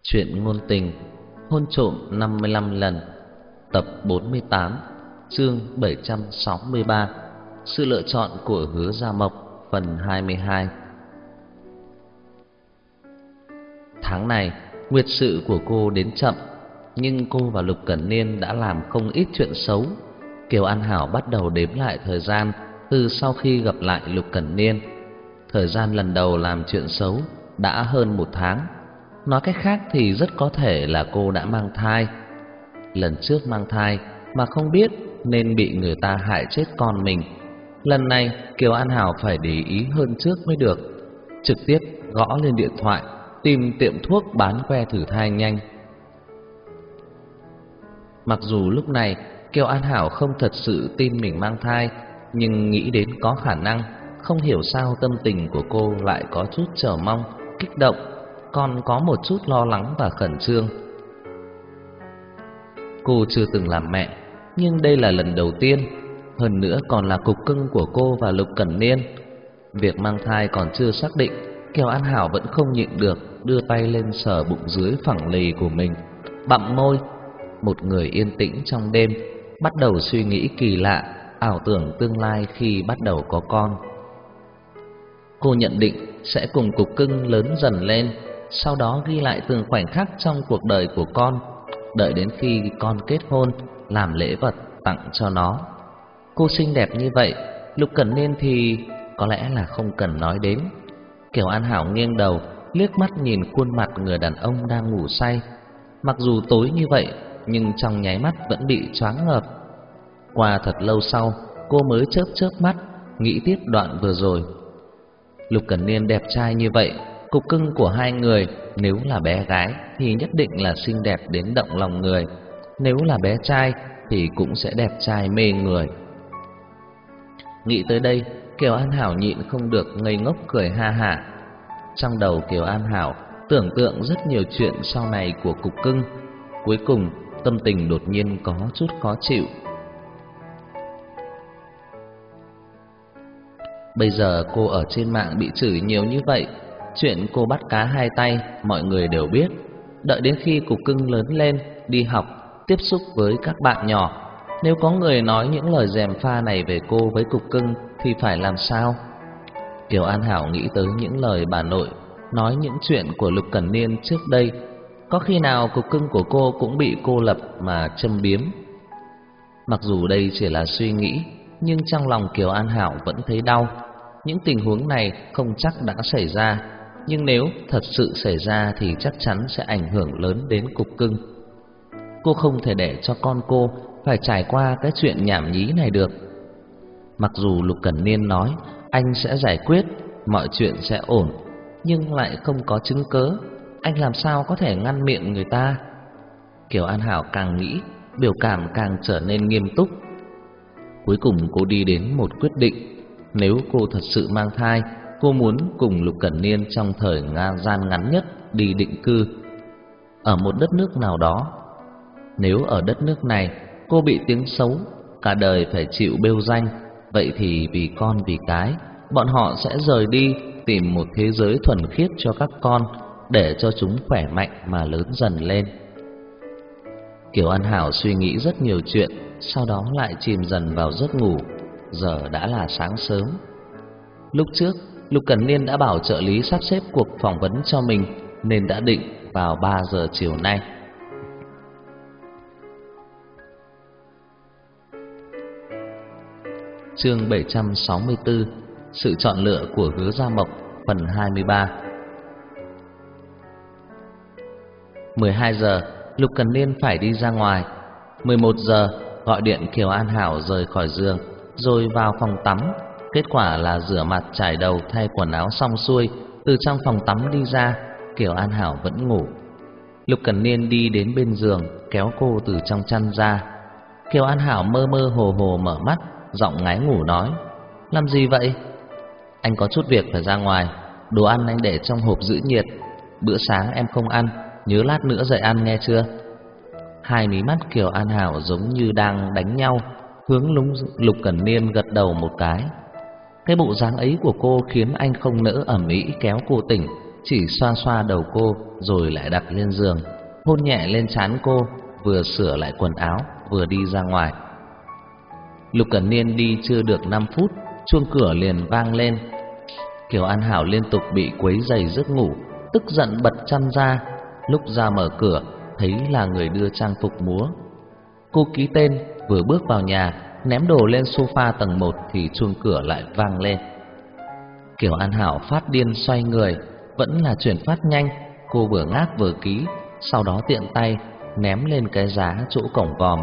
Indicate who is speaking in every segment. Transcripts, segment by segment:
Speaker 1: Chuyện ngôn tình hôn trộm 55 lần. Tập 48, chương 763. Sự lựa chọn của Hứa Gia Mộc, phần 22. Tháng này, nguyệt sự của cô đến chậm, nhưng cô và Lục Cẩn Niên đã làm không ít chuyện xấu. Kiều An Hảo bắt đầu đếm lại thời gian từ sau khi gặp lại Lục Cẩn Niên. Thời gian lần đầu làm chuyện xấu đã hơn 1 tháng. Nói cách khác thì rất có thể là cô đã mang thai. Lần trước mang thai mà không biết nên bị người ta hại chết con mình. Lần này Kiều An Hảo phải để ý hơn trước mới được. Trực tiếp gõ lên điện thoại tìm tiệm thuốc bán que thử thai nhanh. Mặc dù lúc này Kiều An Hảo không thật sự tin mình mang thai, nhưng nghĩ đến có khả năng, không hiểu sao tâm tình của cô lại có chút chờ mong, kích động, còn có một chút lo lắng và khẩn trương. Cô chưa từng làm mẹ, nhưng đây là lần đầu tiên, hơn nữa còn là cục cưng của cô và Lục Cẩn Niên. Việc mang thai còn chưa xác định, Kiều An Hảo vẫn không nhịn được đưa tay lên sờ bụng dưới phẳng lì của mình, bặm môi. Một người yên tĩnh trong đêm, bắt đầu suy nghĩ kỳ lạ, ảo tưởng tương lai khi bắt đầu có con. Cô nhận định sẽ cùng cục cưng lớn dần lên, sau đó ghi lại từng khoảnh khắc trong cuộc đời của con, đợi đến khi con kết hôn làm lễ vật tặng cho nó. Cô xinh đẹp như vậy, Lục Cẩn Niên thì có lẽ là không cần nói đến. Kiều An Hảo nghiêng đầu, liếc mắt nhìn khuôn mặt người đàn ông đang ngủ say. Mặc dù tối như vậy, nhưng trong nháy mắt vẫn bị choáng ngợp. Qua thật lâu sau, cô mới chớp chớp mắt, nghĩ tiếp đoạn vừa rồi. Lục Cẩn Niên đẹp trai như vậy, cục cưng của hai người nếu là bé gái thì nhất định là xinh đẹp đến động lòng người, nếu là bé trai thì cũng sẽ đẹp trai mê người. Nghĩ tới đây, Kiều An Hảo nhịn không được ngây ngốc cười ha hả. Trong đầu Kiều An Hảo tưởng tượng rất nhiều chuyện sau này của cục cưng. Cuối cùng tâm tình đột nhiên có chút khó chịu. Bây giờ cô ở trên mạng bị chửi nhiều như vậy, chuyện cô bắt cá hai tay mọi người đều biết. Đợi đến khi cục cưng lớn lên, đi học, tiếp xúc với các bạn nhỏ, nếu có người nói những lời gièm pha này về cô với cục cưng thì phải làm sao? Kiều An Hảo nghĩ tới những lời bà nội nói những chuyện của Lục Cẩn Niên trước đây. Có khi nào cục cưng của cô cũng bị cô lập mà châm biếm? Mặc dù đây chỉ là suy nghĩ, nhưng trong lòng Kiều An Hảo vẫn thấy đau. Những tình huống này không chắc đã xảy ra, nhưng nếu thật sự xảy ra thì chắc chắn sẽ ảnh hưởng lớn đến cục cưng. Cô không thể để cho con cô phải trải qua cái chuyện nhảm nhí này được. Mặc dù Lục Cẩn Niên nói anh sẽ giải quyết, mọi chuyện sẽ ổn, nhưng lại không có chứng cớ, anh làm sao có thể ngăn miệng người ta? Kiều An Hảo càng nghĩ, biểu cảm càng trở nên nghiêm túc. Cuối cùng cô đi đến một quyết định. Nếu cô thật sự mang thai, cô muốn cùng Lục Cẩn Niên trong thời gian ngắn nhất đi định cư ở một đất nước nào đó. Nếu ở đất nước này cô bị tiếng xấu, cả đời phải chịu bêu danh, vậy thì vì con vì cái, bọn họ sẽ rời đi tìm một thế giới thuần khiết cho các con, để cho chúng khỏe mạnh mà lớn dần lên. Kiều An Hảo suy nghĩ rất nhiều chuyện, sau đó lại chìm dần vào giấc ngủ. Giờ đã là sáng sớm. Lúc trước Lục Cẩn Niên đã bảo trợ lý sắp xếp cuộc phỏng vấn cho mình, nên đã định vào 3 giờ chiều nay. Chương 764, sự chọn lựa của Hứa Gia Mộc, phần 23. 12 giờ Lục Cẩn Niên phải đi ra ngoài. 11 giờ gọi điện Kiều An Hảo rời khỏi giường, rồi vào phòng tắm. Kết quả là rửa mặt chải đầu thay quần áo xong xuôi, từ trong phòng tắm đi ra, Kiều An Hảo vẫn ngủ. Lục Cẩn Niên đi đến bên giường, kéo cô từ trong chăn ra. Kiều An Hảo mơ mơ hồ hồ mở mắt, giọng ngái ngủ nói: "Làm gì vậy?" "Anh có chút việc phải ra ngoài, đồ ăn anh để trong hộp giữ nhiệt. Bữa sáng em không ăn, nhớ lát nữa dậy ăn nghe chưa?" Hai mí mắt Kiều An Hảo giống như đang đánh nhau, hướng Lục Cẩn Niên gật đầu một cái. Cái bộ dáng ấy của cô khiến anh không nỡ ầm ĩ kéo cô tỉnh, chỉ xoa xoa đầu cô rồi lại đặt lên giường, hôn nhẹ lên trán cô, vừa sửa lại quần áo vừa đi ra ngoài. Lục Cẩn Niên đi chưa được 5 phút, chuông cửa liền vang lên. Kiều An Hảo liên tục bị quấy rầy giấc ngủ, tức giận bật chăn ra. Lúc ra mở cửa, thấy là người đưa trang phục múa. Cô ký tên, vừa bước vào nhà, ném đồ lên sofa tầng 1 thì chuông cửa lại vang lên. Kiều An Hảo phát điên xoay người, vẫn là chuyển phát nhanh. Cô vừa ngáp vừa ký, sau đó tiện tay ném lên cái giá chỗ cổng vòm.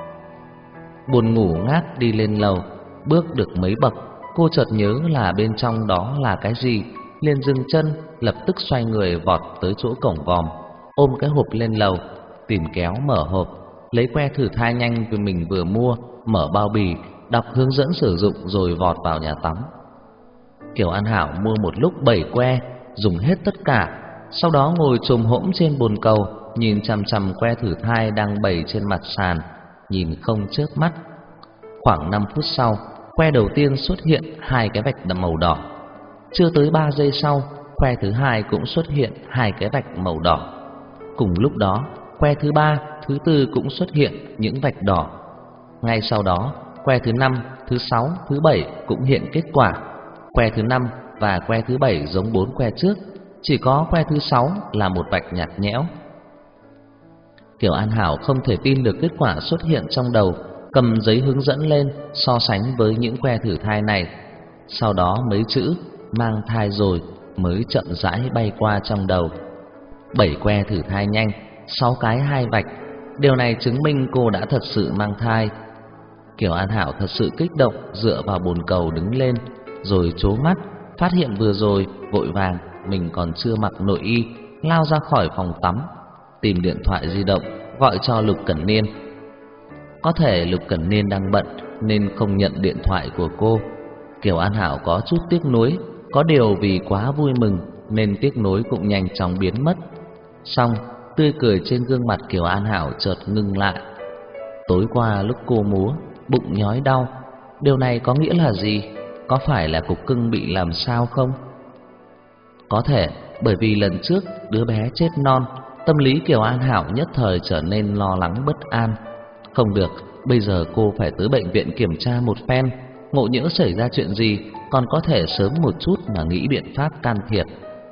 Speaker 1: Buồn ngủ ngáp đi lên lầu, bước được mấy bậc, cô chợt nhớ là bên trong đó là cái gì, liền dừng chân, lập tức xoay người vọt tới chỗ cổng vòm, ôm cái hộp lên lầu, tìm kéo mở hộp, lấy que thử thai nhanh vì mình vừa mua, mở bao bì, đọc hướng dẫn sử dụng rồi vọt vào nhà tắm. Kiều An Hảo mua một lúc 7 que, dùng hết tất cả, sau đó ngồi chồm hổm trên bồn cầu, nhìn chằm chằm que thử thai đang bày trên mặt sàn, nhìn không chớp mắt. Khoảng 5 phút sau, que đầu tiên xuất hiện 2 cái vạch màu đỏ. Chưa tới 3 giây sau, que thứ hai cũng xuất hiện 2 cái vạch màu đỏ. Cùng lúc đó, que thứ 3, thứ 4 cũng xuất hiện những vạch đỏ. Ngay sau đó, que thứ 5, thứ 6, thứ 7 cũng hiện kết quả. Que thứ 5 và que thứ 7 giống 4 que trước, chỉ có que thứ 6 là một vạch nhạt nhẽo. Kiều An Hảo không thể tin được kết quả xuất hiện trong đầu, cầm giấy hướng dẫn lên so sánh với những que thử thai này. Sau đó mấy chữ mang thai rồi mới chậm rãi bay qua trong đầu. 7 que thử thai nhanh, 6 cái 2 vạch, điều này chứng minh cô đã thật sự mang thai. Kiều An Hảo thật sự kích động, dựa vào bồn cầu đứng lên, rồi trố mắt, phát hiện vừa rồi vội vàng mình còn chưa mặc nội y, lao ra khỏi phòng tắm, tìm điện thoại di động gọi cho Lục Cẩn Niên. Có thể Lục Cẩn Niên đang bận nên không nhận điện thoại của cô. Kiều An Hảo có chút tiếc nuối, có điều vì quá vui mừng nên tiếc nuối cũng nhanh chóng biến mất. Xong, tươi cười trên gương mặt Kiều An Hảo chợt ngưng lại. Tối qua lúc cô múa, bụng nhói đau, điều này có nghĩa là gì? Có phải là cục cưng bị làm sao không? Có thể bởi vì lần trước đứa bé chết non, tâm lý Kiều An Hảo nhất thời trở nên lo lắng bất an. Không được, bây giờ cô phải tới bệnh viện kiểm tra một phen, ngộ nhỡ xảy ra chuyện gì còn có thể sớm một chút mà nghĩ biện pháp can thiệp.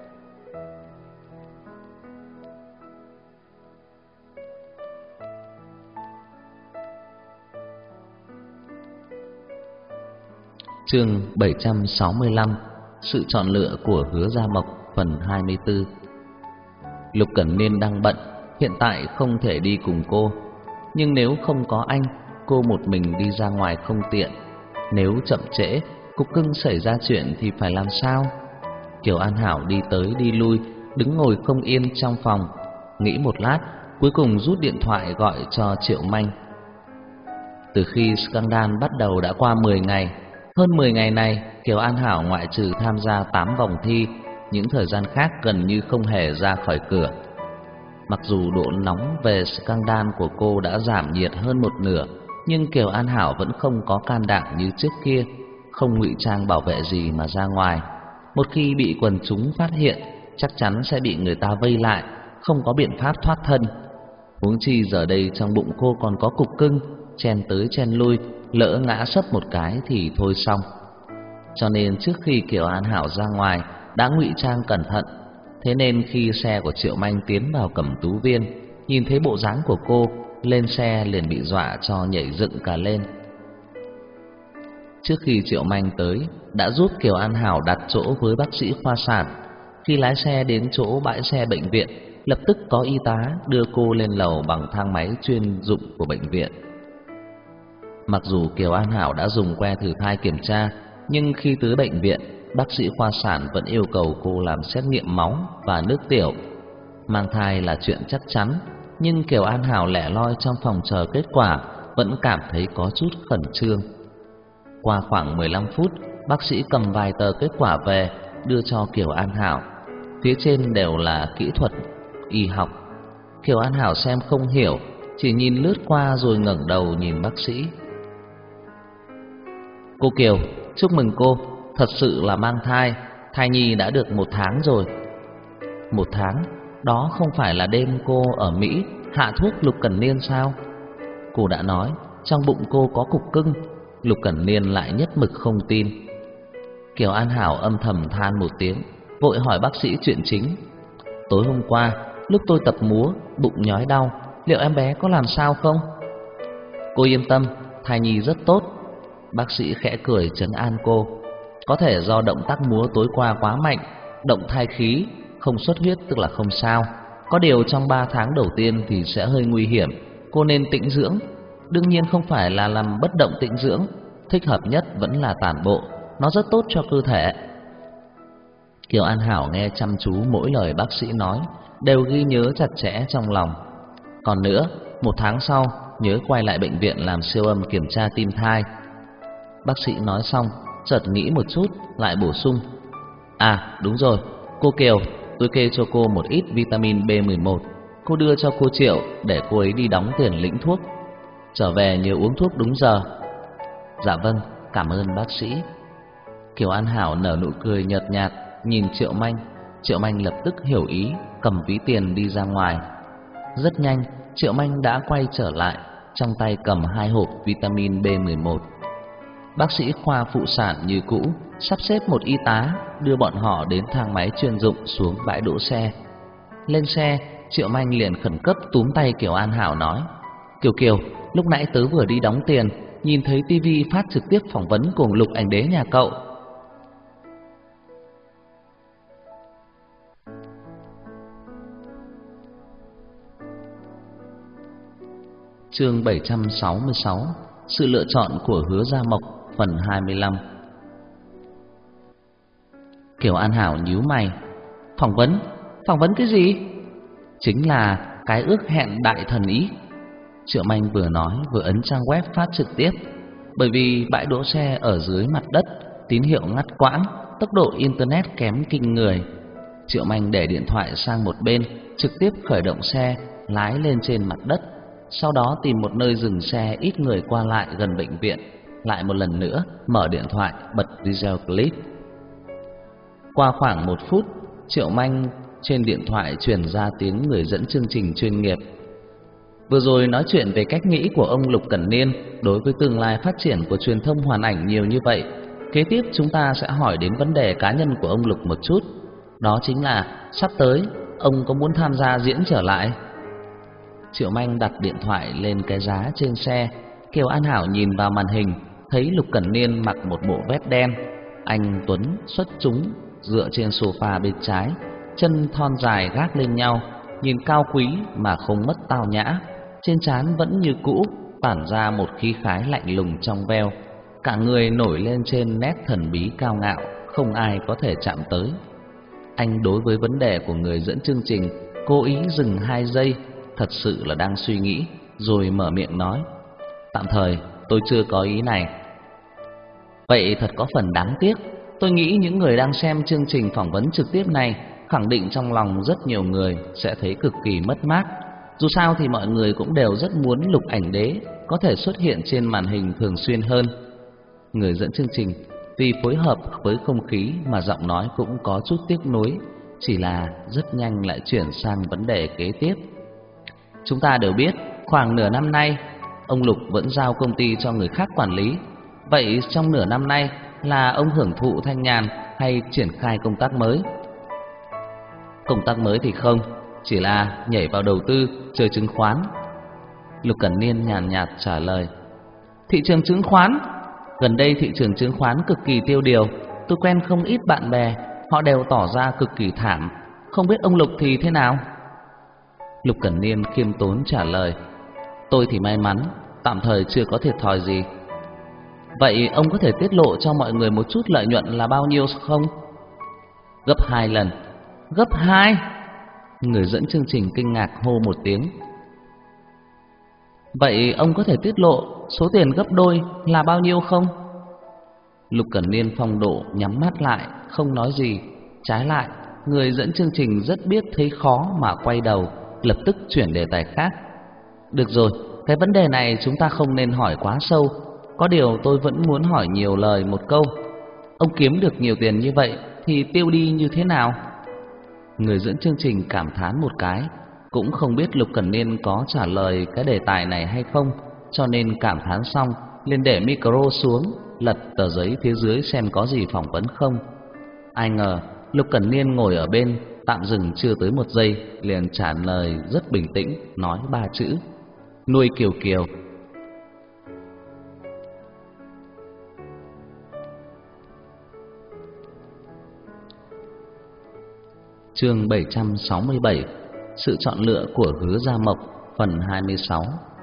Speaker 1: Chương 765: Sự chọn lựa của Hứa Gia Mộc, phần 24. Lục Cẩn Niên đang bận, hiện tại không thể đi cùng cô. Nhưng nếu không có anh, cô một mình đi ra ngoài không tiện. Nếu chậm trễ, cục cưng xảy ra chuyện thì phải làm sao? Kiều An Hảo đi tới đi lui, đứng ngồi không yên trong phòng. Nghĩ một lát, cuối cùng rút điện thoại gọi cho Triệu Manh. Từ khi scandal bắt đầu đã qua 10 ngày. Hơn 10 ngày này, Kiều An Hảo ngoại trừ tham gia 8 vòng thi, những thời gian khác gần như không hề ra khỏi cửa. Mặc dù độ nóng về scandal của cô đã giảm nhiệt hơn một nửa, nhưng Kiều An Hảo vẫn không có can đảm như trước kia, không ngụy trang bảo vệ gì mà ra ngoài. Một khi bị quần chúng phát hiện, chắc chắn sẽ bị người ta vây lại, không có biện pháp thoát thân. Huống chi giờ đây trong bụng cô còn có cục cưng, chen tới chen lui, lỡ ngã sấp một cái thì thôi xong. Cho nên trước khi Kiều An Hảo ra ngoài đã ngụy trang cẩn thận. Thế nên khi xe của Triệu Manh tiến vào Cẩm Tú Viên, nhìn thấy bộ dáng của cô, lên xe liền bị dọa cho nhảy dựng cả lên. Trước khi Triệu Manh tới, đã giúp Kiều An Hảo đặt chỗ với bác sĩ khoa sản. Khi lái xe đến chỗ bãi xe bệnh viện, lập tức có y tá đưa cô lên lầu bằng thang máy chuyên dụng của bệnh viện. Mặc dù Kiều An Hảo đã dùng que thử thai kiểm tra, nhưng khi tới bệnh viện, bác sĩ khoa sản vẫn yêu cầu cô làm xét nghiệm máu và nước tiểu. Mang thai là chuyện chắc chắn, nhưng Kiều An Hảo lẻ loi trong phòng chờ kết quả, vẫn cảm thấy có chút khẩn trương. Qua khoảng 15 phút, bác sĩ cầm vài tờ kết quả về, đưa cho Kiều An Hảo. Phía trên đều là kỹ thuật, y học. Kiều An Hảo xem không hiểu, chỉ nhìn lướt qua rồi ngẩng đầu nhìn bác sĩ. Cô Kiều, chúc mừng cô, thật sự là mang thai, thai nhi đã được 1 tháng rồi. 1 tháng, đó không phải là đêm cô ở Mỹ hạ thuốc Lục Cẩn Niên sao? Cô đã nói trong bụng cô có cục cưng. Lục Cẩn Niên lại nhất mực không tin. Kiều An Hảo âm thầm than một tiếng, vội hỏi bác sĩ chuyện chính. Tối hôm qua, lúc tôi tập múa, bụng nhói đau, liệu em bé có làm sao không? Cô yên tâm, thai nhi rất tốt. Bác sĩ khẽ cười trấn an cô. Có thể do động tác múa tối qua quá mạnh, động thai khí, không xuất huyết tức là không sao. Có điều trong 3 tháng đầu tiên thì sẽ hơi nguy hiểm, cô nên tĩnh dưỡng. Đương nhiên không phải là làm bất động tĩnh dưỡng, thích hợp nhất vẫn là tản bộ, nó rất tốt cho cơ thể. Kiều An Hảo nghe chăm chú mỗi lời bác sĩ nói, đều ghi nhớ chặt chẽ trong lòng. Còn nữa, 1 tháng sau nhớ quay lại bệnh viện làm siêu âm kiểm tra tim thai. Bác sĩ nói xong, chợt nghĩ một chút, lại bổ sung. À đúng rồi, cô Kiều, tôi kê cho cô một ít vitamin B11. Cô đưa cho cô Triệu để cô ấy đi đóng tiền lĩnh thuốc. Trở về nhớ uống thuốc đúng giờ. Dạ vâng, cảm ơn bác sĩ. Kiều An Hảo nở nụ cười nhợt nhạt, nhìn Triệu Manh. Triệu Manh lập tức hiểu ý, cầm ví tiền đi ra ngoài. Rất nhanh, Triệu Manh đã quay trở lại, trong tay cầm 2 hộp vitamin B11. Bác sĩ khoa phụ sản như cũ sắp xếp một y tá đưa bọn họ đến thang máy chuyên dụng xuống bãi đỗ xe. Lên xe, Triệu Manh liền khẩn cấp túm tay Kiều An Hảo nói: Kiều Kiều, lúc nãy tớ vừa đi đóng tiền, nhìn thấy tivi phát trực tiếp phỏng vấn cùng Lục Ảnh Đế nhà cậu. Chương 766: Sự lựa chọn của Hứa Gia Mộc, phần 25. Kiều An Hảo nhíu mày. Phỏng vấn? Phỏng vấn cái gì? Chính là cái ước hẹn đại thần ý. Triệu Manh vừa nói vừa ấn trang web phát trực tiếp. Bởi vì bãi đỗ xe ở dưới mặt đất, tín hiệu ngắt quãng, tốc độ internet kém kinh người. Triệu Manh để điện thoại sang một bên, trực tiếp khởi động xe, lái lên trên mặt đất. Sau đó tìm một nơi dừng xe ít người qua lại gần bệnh viện, lại một lần nữa mở điện thoại bật video clip. Qua khoảng 1 phút, Triệu Manh trên điện thoại truyền ra tiếng người dẫn chương trình chuyên nghiệp. Vừa rồi nói chuyện về cách nghĩ của ông Lục Cẩn Niên đối với tương lai phát triển của truyền thông hoàn ảnh nhiều như vậy. Kế tiếp chúng ta sẽ hỏi đến vấn đề cá nhân của ông Lục một chút. Đó chính là sắp tới ông có muốn tham gia diễn trở lại? Triệu Manh đặt điện thoại lên cái giá trên xe. Kiều An Hảo nhìn vào màn hình, thấy Lục Cẩn Niên mặc một bộ vest đen, anh tuấn xuất chúng, dựa trên sofa bên trái, chân thon dài gác lên nhau, nhìn cao quý mà không mất tao nhã. Trên trán vẫn như cũ tản ra một khí khái lạnh lùng trong veo, cả người nổi lên trên nét thần bí cao ngạo, không ai có thể chạm tới. Anh đối với vấn đề của người dẫn chương trình cố ý dừng 2 giây, thật sự là đang suy nghĩ, rồi mở miệng nói: Tạm thời tôi chưa có ý này. Vậy thật có phần đáng tiếc. Tôi nghĩ những người đang xem chương trình phỏng vấn trực tiếp này khẳng định trong lòng rất nhiều người sẽ thấy cực kỳ mất mát. Dù sao thì mọi người cũng đều rất muốn Lục Ảnh Đế có thể xuất hiện trên màn hình thường xuyên hơn. Người dẫn chương trình vì phối hợp với không khí mà giọng nói cũng có chút tiếc nuối, chỉ là rất nhanh lại chuyển sang vấn đề kế tiếp. Chúng ta đều biết, khoảng nửa năm nay, ông Lục vẫn giao công ty cho người khác quản lý. Vậy trong nửa năm nay là ông hưởng thụ thanh nhàn hay triển khai công tác mới? Công tác mới thì không, chỉ là nhảy vào đầu tư, chơi chứng khoán. Lục Cẩn Niên nhàn nhạt trả lời. Thị trường chứng khoán? Gần đây thị trường chứng khoán cực kỳ tiêu điều. Tôi quen không ít bạn bè, họ đều tỏ ra cực kỳ thảm. Không biết ông Lục thì thế nào? Lục Cẩn Niên khiêm tốn trả lời. Tôi thì may mắn, tạm thời chưa có thiệt thòi gì. Vậy ông có thể tiết lộ cho mọi người một chút lợi nhuận là bao nhiêu không? Gấp 2 lần. Gấp 2? Người dẫn chương trình kinh ngạc hô một tiếng. Vậy ông có thể tiết lộ số tiền gấp đôi là bao nhiêu không? Lục Cẩn Niên phong độ nhắm mắt lại, không nói gì. Trái lại, người dẫn chương trình rất biết thấy khó mà quay đầu, lập tức chuyển đề tài khác. Được rồi, cái vấn đề này chúng ta không nên hỏi quá sâu. Có điều tôi vẫn muốn hỏi nhiều lời một câu. Ông kiếm được nhiều tiền như vậy thì tiêu đi như thế nào? Người dẫn chương trình cảm thán một cái, cũng không biết Lục Cẩn Niên có trả lời cái đề tài này hay không, cho nên cảm thán xong liền để micro xuống, lật tờ giấy phía dưới xem có gì phỏng vấn không. Ai ngờ Lục Cẩn Niên ngồi ở bên, tạm dừng chưa tới một giây liền trả lời rất bình tĩnh, nói 3 chữ: nuôi Kiều Kiều. Chương 767: Sự chọn lựa của Hứa Gia Mộc, phần 26.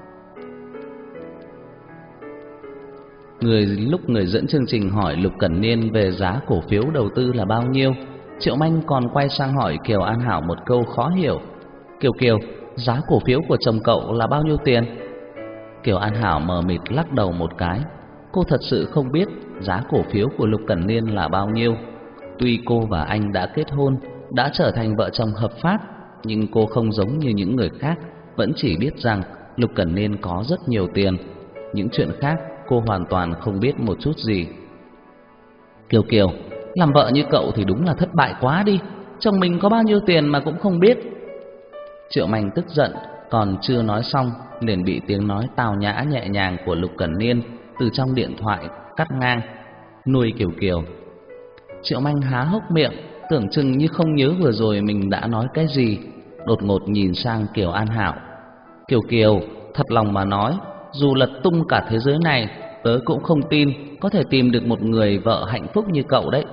Speaker 1: Lúc người dẫn chương trình hỏi Lục Cẩn Niên về giá cổ phiếu đầu tư là bao nhiêu, Triệu Manh còn quay sang hỏi Kiều An Hảo một câu khó hiểu: Kiều Kiều, giá cổ phiếu của chồng cậu là bao nhiêu tiền? Kiều An Hảo mờ mịt lắc đầu một cái. Cô thật sự không biết giá cổ phiếu của Lục Cẩn Niên là bao nhiêu. Tuy cô và anh đã kết hôn, đã trở thành vợ chồng hợp pháp, nhưng cô không giống như những người khác, vẫn chỉ biết rằng Lục Cẩn Niên có rất nhiều tiền. Những chuyện khác cô hoàn toàn không biết một chút gì. Kiều Kiều, làm vợ như cậu thì đúng là thất bại quá đi. Chồng mình có bao nhiêu tiền mà cũng không biết. Triệu Manh tức giận, còn chưa nói xong liền bị tiếng nói tào nhã nhẹ nhàng của Lục Cẩn Niên từ trong điện thoại cắt ngang: nuôi Kiều Kiều. Triệu Manh há hốc miệng, tưởng chừng như không nhớ vừa rồi mình đã nói cái gì, đột ngột nhìn sang Kiều An Hảo. Kiều Kiều, thật lòng mà nói, dù lật tung cả thế giới này, tớ cũng không tin có thể tìm được một người vợ hạnh phúc như cậu đấy.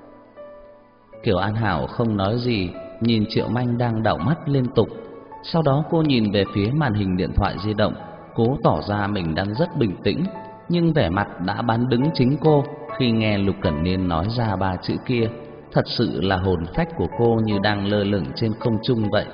Speaker 1: Kiều An Hảo không nói gì, nhìn Triệu Manh đang đảo mắt liên tục. Sau đó cô nhìn về phía màn hình điện thoại di động, cố tỏ ra mình đang rất bình tĩnh, nhưng vẻ mặt đã bán đứng chính cô khi nghe Lục Cẩn Niên nói ra 3 chữ kia. Thật sự là hồn phách của cô như đang lơ lửng trên không trung vậy.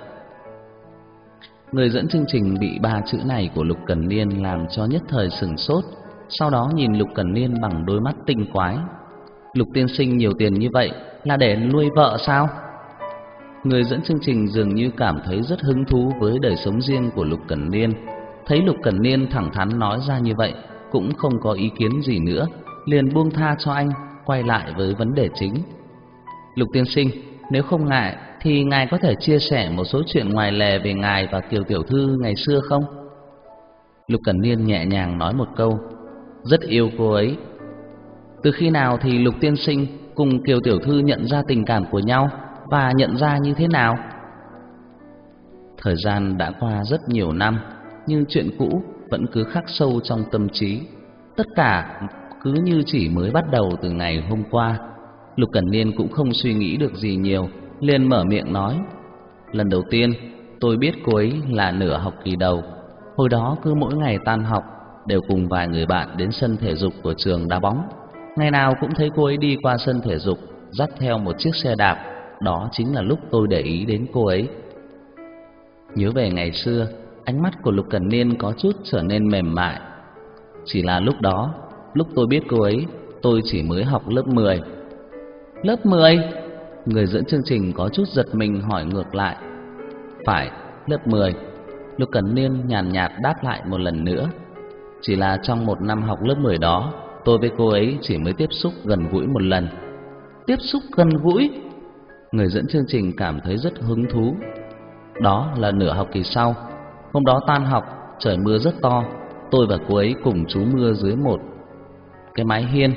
Speaker 1: Người dẫn chương trình bị 3 chữ này của Lục Cẩn Niên làm cho nhất thời sửng sốt, sau đó nhìn Lục Cẩn Niên bằng đôi mắt tinh quái. Lục tiên sinh nhiều tiền như vậy là để nuôi vợ sao? Người dẫn chương trình dường như cảm thấy rất hứng thú với đời sống riêng của Lục Cẩn Niên. Thấy Lục Cẩn Niên thẳng thắn nói ra như vậy, cũng không có ý kiến gì nữa, liền buông tha cho anh, quay lại với vấn đề chính. Lục tiên sinh, nếu không ngại thì ngài có thể chia sẻ một số chuyện ngoài lề về ngài và Kiều tiểu thư ngày xưa không? Lục Cẩn Niên nhẹ nhàng nói một câu: rất yêu cô ấy. Từ khi nào thì Lục tiên sinh cùng Kiều tiểu thư nhận ra tình cảm của nhau, và nhận ra như thế nào? Thời gian đã qua rất nhiều năm, nhưng chuyện cũ vẫn cứ khắc sâu trong tâm trí. Tất cả cứ như chỉ mới bắt đầu từ ngày hôm qua. Lục Cẩn Niên cũng không suy nghĩ được gì nhiều, liền mở miệng nói: lần đầu tiên tôi biết cô ấy là nửa học kỳ đầu. Hồi đó cứ mỗi ngày tan học đều cùng vài người bạn đến sân thể dục của trường đá bóng. Ngày nào cũng thấy cô ấy đi qua sân thể dục dắt theo một chiếc xe đạp. Đó chính là lúc tôi để ý đến cô ấy. Nhớ về ngày xưa, ánh mắt của Lục Cẩn Niên có chút trở nên mềm mại. Chỉ là lúc đó, lúc tôi biết cô ấy, tôi chỉ mới học lớp 10. Lớp 10? Người dẫn chương trình có chút giật mình hỏi ngược lại. Phải, lớp 10. Lục Cẩn Niên nhàn nhạt đáp lại một lần nữa. Chỉ là trong một năm học lớp 10 đó, tôi với cô ấy chỉ mới tiếp xúc gần gũi một lần. Tiếp xúc gần gũi? Người dẫn chương trình cảm thấy rất hứng thú. Đó là nửa học kỳ sau. Hôm đó tan học, trời mưa rất to. Tôi và cô ấy cùng trú mưa dưới một cái mái hiên.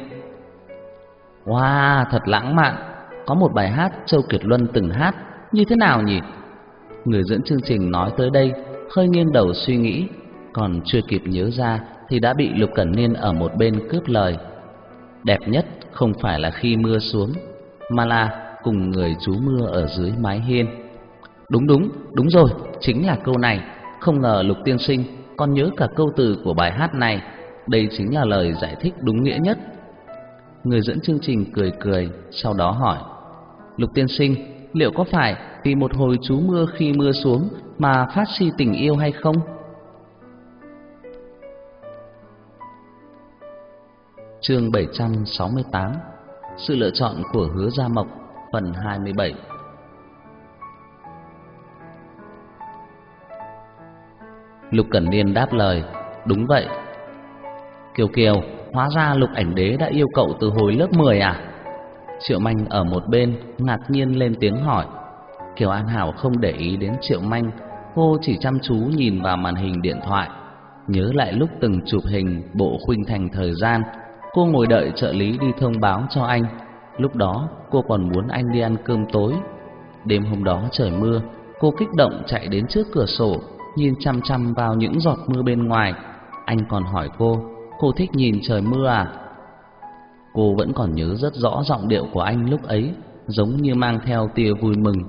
Speaker 1: Wow, thật lãng mạn. Có một bài hát Châu Kiệt Luân từng hát, như thế nào nhỉ? Người dẫn chương trình nói tới đây, hơi nghiêng đầu suy nghĩ, còn chưa kịp nhớ ra thì đã bị Lục Cẩn Niên ở một bên cướp lời. Đẹp nhất không phải là khi mưa xuống, mà là cùng người trú mưa ở dưới mái hiên. Đúng rồi, chính là câu này. Không ngờ Lục tiên sinh còn nhớ cả câu từ của bài hát này. Đây chính là lời giải thích đúng nghĩa nhất. Người dẫn chương trình cười cười, sau đó hỏi: Lục tiên sinh, liệu có phải vì một hồi trú mưa khi mưa xuống mà phát si tình yêu hay không? Chương 768: Sự lựa chọn của Hứa Gia Mộc, phần 27. Lục Cẩn Niên đáp lời: đúng vậy. Kiều Kiều, hóa ra Lục ảnh đế đã yêu cậu từ hồi lớp 10 à? Triệu Manh ở một bên ngạc nhiên lên tiếng hỏi. Kiều An Hảo không để ý đến Triệu Manh, cô chỉ chăm chú nhìn vào màn hình điện thoại, nhớ lại lúc từng chụp hình bộ khuynh thành thời gian. Cô ngồi đợi trợ lý đi thông báo cho anh. Lúc đó cô còn muốn anh đi ăn cơm tối. Đêm hôm đó trời mưa, cô kích động chạy đến trước cửa sổ, nhìn chăm chăm vào những giọt mưa bên ngoài. Anh còn hỏi cô thích nhìn trời mưa à? Cô vẫn còn nhớ rất rõ giọng điệu của anh lúc ấy, giống như mang theo tia vui mừng.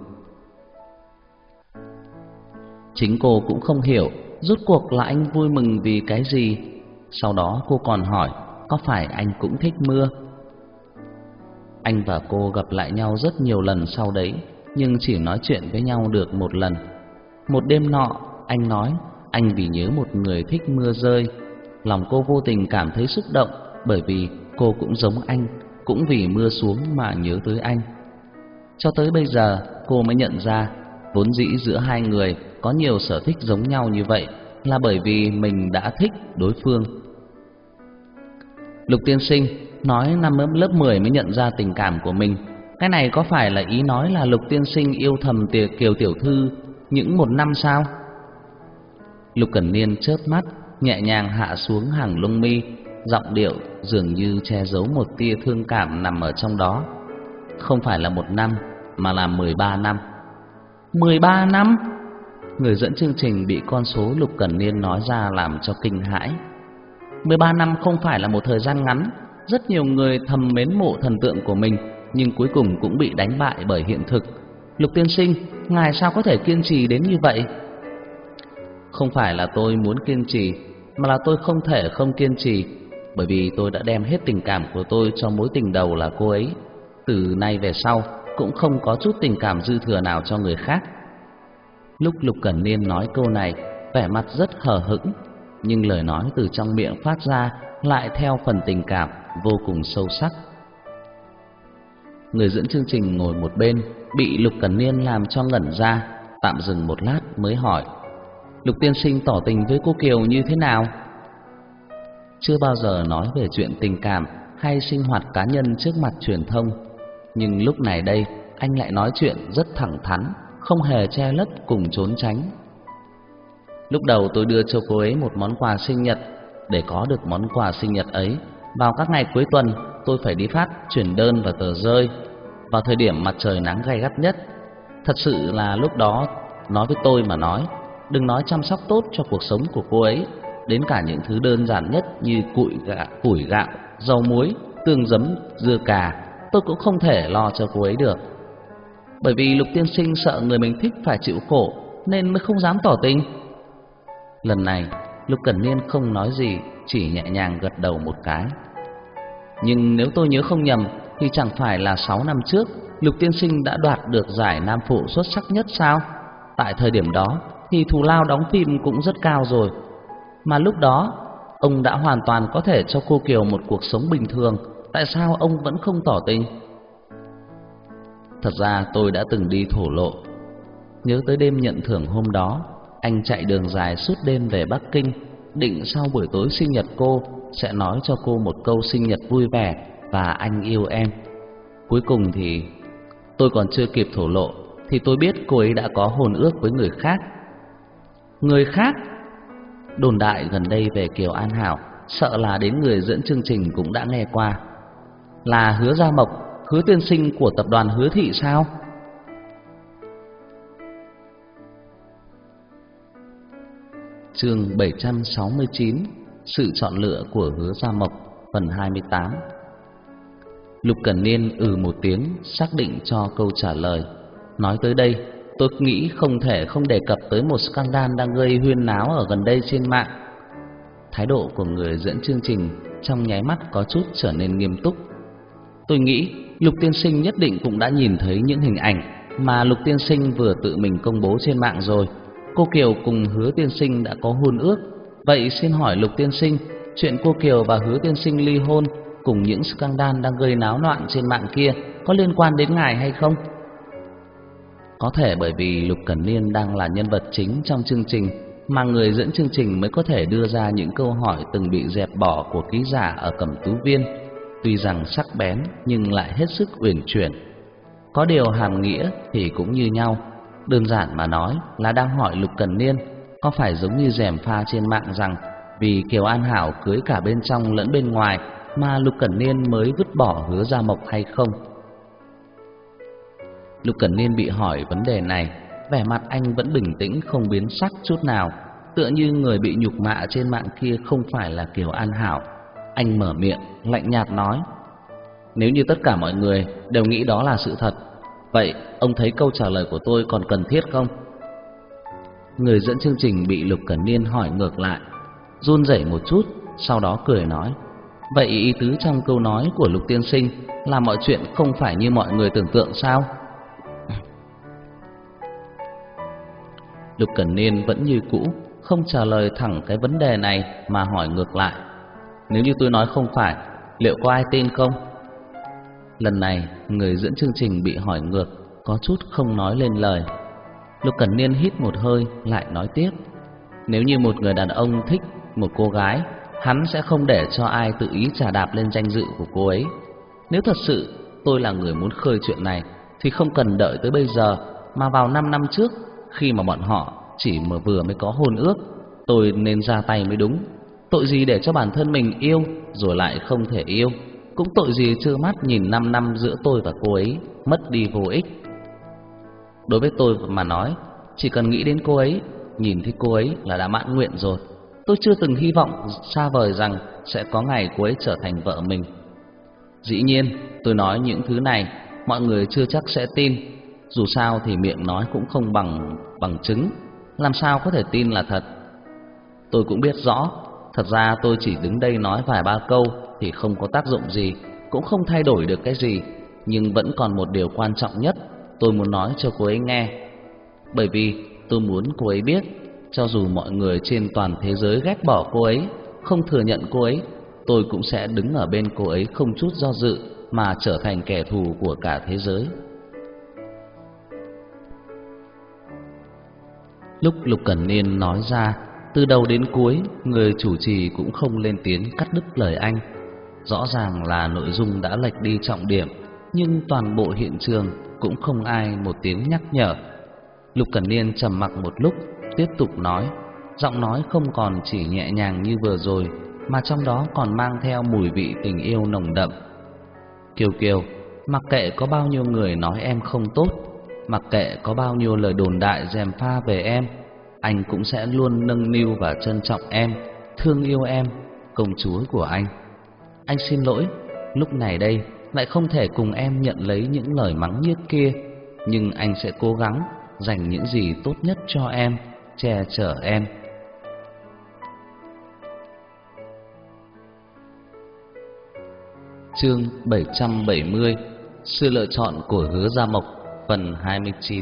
Speaker 1: Chính cô cũng không hiểu rốt cuộc là anh vui mừng vì cái gì. Sau đó cô còn hỏi có phải anh cũng thích mưa. Anh và cô gặp lại nhau rất nhiều lần sau đấy, nhưng chỉ nói chuyện với nhau được một lần. Một đêm nọ, anh nói anh vì nhớ một người thích mưa rơi. Lòng cô vô tình cảm thấy xúc động, bởi vì cô cũng giống anh, cũng vì mưa xuống mà nhớ tới anh. Cho tới bây giờ cô mới nhận ra, vốn dĩ giữa hai người có nhiều sở thích giống nhau như vậy là bởi vì mình đã thích đối phương. Lục tiên sinh nói năm lớp 10 mới nhận ra tình cảm của mình. Cái này có phải là ý nói là Lục tiên sinh yêu thầm Kiều tiểu thư những một năm sao? Lục Cẩn Niên chớp mắt, nhẹ nhàng hạ xuống hàng lông mi, giọng điệu dường như che giấu một tia thương cảm nằm ở trong đó. Không phải là một năm, mà là 13 năm. 13 năm? Người dẫn chương trình bị con số Lục Cẩn Niên nói ra làm cho kinh hãi. 13 năm không phải là một thời gian ngắn. Rất nhiều người thầm mến mộ thần tượng của mình, nhưng cuối cùng cũng bị đánh bại bởi hiện thực. Lục tiên sinh, ngài sao có thể kiên trì đến như vậy? Không phải là tôi muốn kiên trì, mà là tôi không thể không kiên trì, bởi vì tôi đã đem hết tình cảm của tôi cho mối tình đầu là cô ấy. Từ nay về sau cũng không có chút tình cảm dư thừa nào cho người khác. Lúc Lục Cẩn Niên nói câu này, vẻ mặt rất hờ hững, nhưng lời nói từ trong miệng phát ra lại theo phần tình cảm vô cùng sâu sắc. Người dẫn chương trình ngồi một bên bị Lục Cẩn Niên làm cho ngẩn ra, tạm dừng một lát mới hỏi: Lục tiên sinh tỏ tình với cô Kiều như thế nào? Chưa bao giờ nói về chuyện tình cảm hay sinh hoạt cá nhân trước mặt truyền thông, nhưng lúc này đây anh lại nói chuyện rất thẳng thắn, không hề che lấp cùng trốn tránh. Lúc đầu tôi đưa cho cô ấy một món quà sinh nhật. Để có được món quà sinh nhật ấy, vào các ngày cuối tuần tôi phải đi phát chuyển đơn và tờ rơi vào thời điểm mặt trời nắng gay gắt nhất. Thật sự là lúc đó, nói với tôi mà nói, đừng nói chăm sóc tốt cho cuộc sống của cô ấy, đến cả những thứ đơn giản nhất như củi gạo, dầu muối, tương giấm, dưa cà, tôi cũng không thể lo cho cô ấy được. Bởi vì Lục tiên sinh sợ người mình thích phải chịu khổ nên mới không dám tỏ tình. Lần này Lục Cẩn Niên không nói gì, chỉ nhẹ nhàng gật đầu một cái. Nhưng nếu tôi nhớ không nhầm thì chẳng phải là 6 năm trước Lục tiên sinh đã đoạt được giải nam phụ xuất sắc nhất sao? Tại thời điểm đó thì thù lao đóng phim cũng rất cao rồi, mà lúc đó ông đã hoàn toàn có thể cho cô Kiều một cuộc sống bình thường. Tại sao ông vẫn không tỏ tình? Thật ra tôi đã từng đi thổ lộ. Nhớ tới đêm nhận thưởng hôm đó, anh chạy đường dài suốt đêm về Bắc Kinh, định sau buổi tối sinh nhật cô sẽ nói cho cô một câu sinh nhật vui vẻ và anh yêu em. Cuối cùng thì tôi còn chưa kịp thổ lộ thì tôi biết cô ấy đã có hôn ước với người khác. Người khác? Đồn đại gần đây về Kiều An Hảo sợ là đến người dẫn chương trình cũng đã nghe qua. Là Hứa Gia Mộc, Hứa tiên sinh của tập đoàn Hứa Thị sao? Chương 769: Sự chọn lựa của Hứa Gia Mộc, phần 28. Lục Cẩn Niên một tiếng xác định cho câu trả lời. Nói tới đây, tôi nghĩ không thể không đề cập tới một scandal đang gây huyên náo ở gần đây trên mạng. Thái độ của người dẫn chương trình trong nháy mắt có chút trở nên nghiêm túc. Tôi nghĩ Lục tiên sinh nhất định cũng đã nhìn thấy những hình ảnh mà Lục tiên sinh vừa tự mình công bố trên mạng rồi. Cô Kiều cùng Hứa tiên sinh đã có hôn ước. Vậy xin hỏi Lục tiên sinh, chuyện cô Kiều và Hứa tiên sinh ly hôn cùng những scandal đang gây náo loạn trên mạng kia có liên quan đến ngài hay không? Có thể bởi vì Lục Cẩn Niên đang là nhân vật chính trong chương trình mà người dẫn chương trình mới có thể đưa ra những câu hỏi từng bị dẹp bỏ của ký giả ở Cẩm Tú Viên, tuy rằng sắc bén nhưng lại hết sức uyển chuyển. Có điều hàm nghĩa thì cũng như nhau, Đơn giản mà nói là đang hỏi Lục Cẩn Niên có phải giống như gièm pha trên mạng rằng vì Kiều An Hảo cưới cả bên trong lẫn bên ngoài mà Lục Cẩn Niên mới vứt bỏ Hứa Gia Mộc hay không. Lục Cẩn Niên bị hỏi vấn đề này, vẻ mặt anh vẫn bình tĩnh không biến sắc chút nào, tựa như người bị nhục mạ trên mạng kia không phải là Kiều An Hảo. Anh mở miệng lạnh nhạt nói: nếu như tất cả mọi người đều nghĩ đó là sự thật, vậy ông thấy câu trả lời của tôi còn cần thiết không? Người dẫn chương trình bị Lục Cẩn Niên hỏi ngược lại, run rẩy một chút, sau đó cười nói: vậy ý tứ trong câu nói của Lục tiên sinh là mọi chuyện không phải như mọi người tưởng tượng sao? Lục Cẩn Niên vẫn như cũ, không trả lời thẳng cái vấn đề này mà hỏi ngược lại: nếu như tôi nói không phải, liệu có ai tin không? Lần này người dẫn chương trình bị hỏi ngược, có chút không nói lên lời. Lục Cẩn Niên hít một hơi lại nói tiếp: nếu như một người đàn ông thích một cô gái, hắn sẽ không để cho ai tự ý chà đạp lên danh dự của cô ấy. Nếu thật sự tôi là người muốn khơi chuyện này thì không cần đợi tới bây giờ, mà vào 5 năm trước, khi mà bọn họ chỉ vừa mới có hôn ước, tôi nên ra tay mới đúng. Tội gì để cho bản thân mình yêu rồi lại không thể yêu, cũng tội gì trơ mắt nhìn 5 năm giữa tôi và cô ấy mất đi vô ích. Đối với tôi mà nói, chỉ cần nghĩ đến cô ấy, nhìn thấy cô ấy là đã mãn nguyện rồi. Tôi chưa từng hy vọng xa vời rằng sẽ có ngày cô ấy trở thành vợ mình. Dĩ nhiên, tôi nói những thứ này mọi người chưa chắc sẽ tin. Dù sao thì miệng nói cũng không bằng chứng, làm sao có thể tin là thật. Tôi cũng biết rõ, thật ra tôi chỉ đứng đây nói vài ba câu thì không có tác dụng gì, cũng không thay đổi được cái gì. Nhưng vẫn còn một điều quan trọng nhất tôi muốn nói cho cô ấy nghe. Bởi vì tôi muốn cô ấy biết, cho dù mọi người trên toàn thế giới ghét bỏ cô ấy, không thừa nhận cô ấy, tôi cũng sẽ đứng ở bên cô ấy không chút do dự mà trở thành kẻ thù của cả thế giới. Lúc Lục Cẩn Niên nói ra, từ đầu đến cuối người chủ trì cũng không lên tiếng cắt đứt lời anh. Rõ ràng là nội dung đã lệch đi trọng điểm, nhưng toàn bộ hiện trường cũng không ai một tiếng nhắc nhở. Lục Cẩn Niên trầm mặc một lúc, tiếp tục nói, giọng nói không còn chỉ nhẹ nhàng như vừa rồi, mà trong đó còn mang theo mùi vị tình yêu nồng đậm. Kiều Kiều, mặc kệ có bao nhiêu người nói em không tốt, mặc kệ có bao nhiêu lời đồn đại gièm pha về em, anh cũng sẽ luôn nâng niu và trân trọng em, thương yêu em, công chúa của anh. Anh xin lỗi, lúc này đây lại không thể cùng em nhận lấy những lời mắng nhiếc kia, nhưng anh sẽ cố gắng dành những gì tốt nhất cho em, che chở em. Chương 770: Sự lựa chọn của Hứa Gia Mộc, phần 29.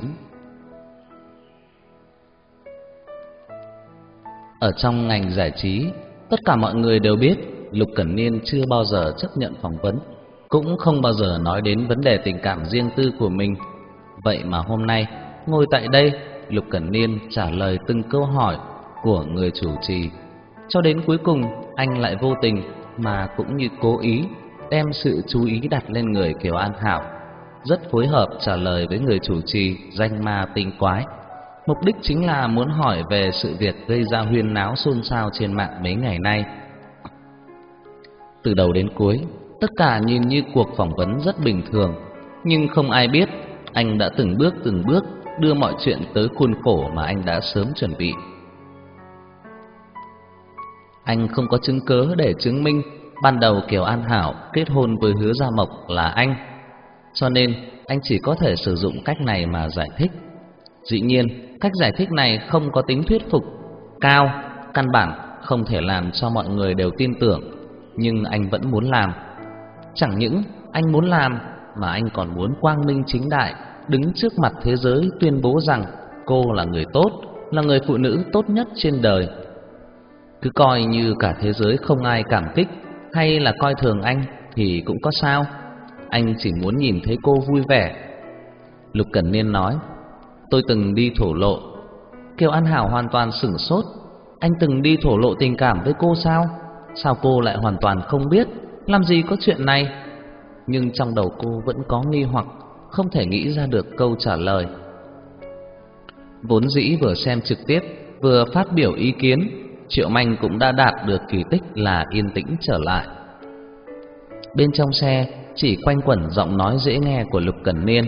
Speaker 1: Ở trong ngành giải trí, tất cả mọi người đều biết Lục Cẩn Niên chưa bao giờ chấp nhận phỏng vấn, cũng không bao giờ nói đến vấn đề tình cảm riêng tư của mình. Vậy mà hôm nay, ngồi tại đây, Lục Cẩn Niên trả lời từng câu hỏi của người chủ trì. Cho đến cuối cùng, anh lại vô tình mà cũng như cố ý đem sự chú ý đặt lên người Kiều An Hảo, rất phối hợp trả lời với người chủ trì danh ma tinh quái. Mục đích chính là muốn hỏi về sự việc gây ra huyên náo xôn xao trên mạng mấy ngày nay. Từ đầu đến cuối, tất cả nhìn như cuộc phỏng vấn rất bình thường, nhưng không ai biết anh đã từng bước đưa mọi chuyện tới khuôn khổ mà anh đã sớm chuẩn bị. Anh không có chứng cớ để chứng minh ban đầu Kiều An Hảo kết hôn với Hứa Gia Mộc là anh, cho nên anh chỉ có thể sử dụng cách này mà giải thích. Dĩ nhiên, cách giải thích này không có tính thuyết phục cao, căn bản không thể làm cho mọi người đều tin tưởng, nhưng anh vẫn muốn làm. Chẳng những anh muốn làm mà anh còn muốn quang minh chính đại đứng trước mặt thế giới tuyên bố rằng cô là người tốt, là người phụ nữ tốt nhất trên đời. Cứ coi như cả thế giới không ai cảm kích hay là coi thường anh thì cũng có sao, anh chỉ muốn nhìn thấy cô vui vẻ. Lục Cẩn Niên nói, tôi từng đi thổ lộ. Kiều An Hảo hoàn toàn sửng sốt. Anh từng đi thổ lộ tình cảm với cô sao? Sao cô lại hoàn toàn không biết? Làm gì có chuyện này? Nhưng trong đầu cô vẫn có nghi hoặc, không thể nghĩ ra được câu trả lời. Vốn dĩ vừa xem trực tiếp vừa phát biểu ý kiến, Triệu Manh cũng đã đạt được kỳ tích là yên tĩnh trở lại. Bên trong xe chỉ quanh quẩn giọng nói dễ nghe của Lục Cẩn Niên.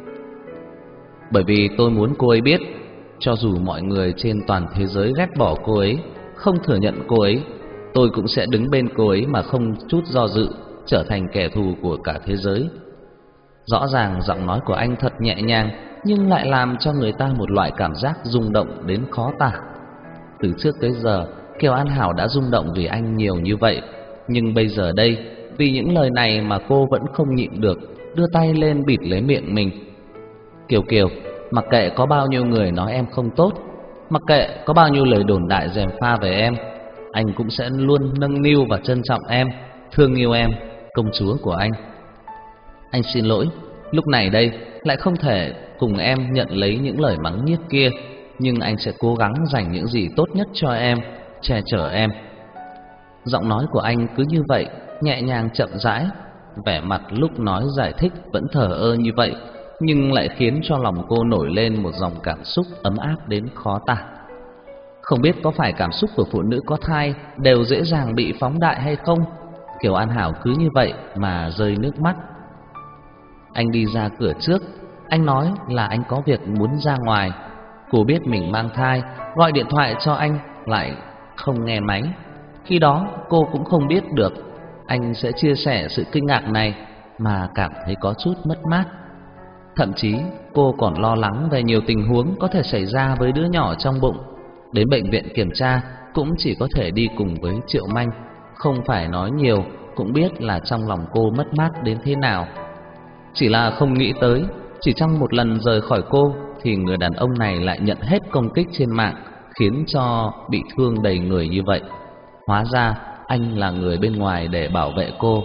Speaker 1: Bởi vì tôi muốn cô ấy biết, cho dù mọi người trên toàn thế giới ghét bỏ cô ấy, không thừa nhận cô ấy, tôi cũng sẽ đứng bên cô ấy mà không chút do dự, trở thành kẻ thù của cả thế giới. Rõ ràng giọng nói của anh thật nhẹ nhàng, nhưng lại làm cho người ta một loại cảm giác rung động đến khó tả. Từ trước tới giờ, Kiều An Hảo đã rung động vì anh nhiều như vậy, nhưng bây giờ đây, vì những lời này mà cô vẫn không nhịn được, đưa tay lên bịt lấy miệng mình. Kiều Kiều, mặc kệ có bao nhiêu người nói em không tốt, mặc kệ có bao nhiêu lời đồn đại gièm pha về em, anh cũng sẽ luôn nâng niu và trân trọng em, thương yêu em, công chúa của anh. Anh xin lỗi, lúc này đây lại không thể cùng em nhận lấy những lời mắng nhiếc kia, nhưng anh sẽ cố gắng dành những gì tốt nhất cho em, che chở em. Giọng nói của anh cứ như vậy, nhẹ nhàng chậm rãi, vẻ mặt lúc nói giải thích vẫn thờ ơ như vậy, nhưng lại khiến cho lòng cô nổi lên một dòng cảm xúc ấm áp đến khó tả. Không biết có phải cảm xúc của phụ nữ có thai đều dễ dàng bị phóng đại hay không, Kiều An Hảo cứ như vậy mà rơi nước mắt. Anh đi ra cửa trước, anh nói là anh có việc muốn ra ngoài. Cô biết mình mang thai, gọi điện thoại cho anh lại không nghe máy. Khi đó cô cũng không biết được anh sẽ chia sẻ sự kinh ngạc này, mà cảm thấy có chút mất mát. Thậm chí cô còn lo lắng về nhiều tình huống có thể xảy ra với đứa nhỏ trong bụng. Đến bệnh viện kiểm tra cũng chỉ có thể đi cùng với Triệu Manh, không phải nói nhiều cũng biết là trong lòng cô mất mát đến thế nào. Chỉ là không nghĩ tới, chỉ trong một lần rời khỏi cô thì người đàn ông này lại nhận hết công kích trên mạng, khiến cho bị thương đầy người như vậy. Hóa ra anh là người bên ngoài để bảo vệ cô.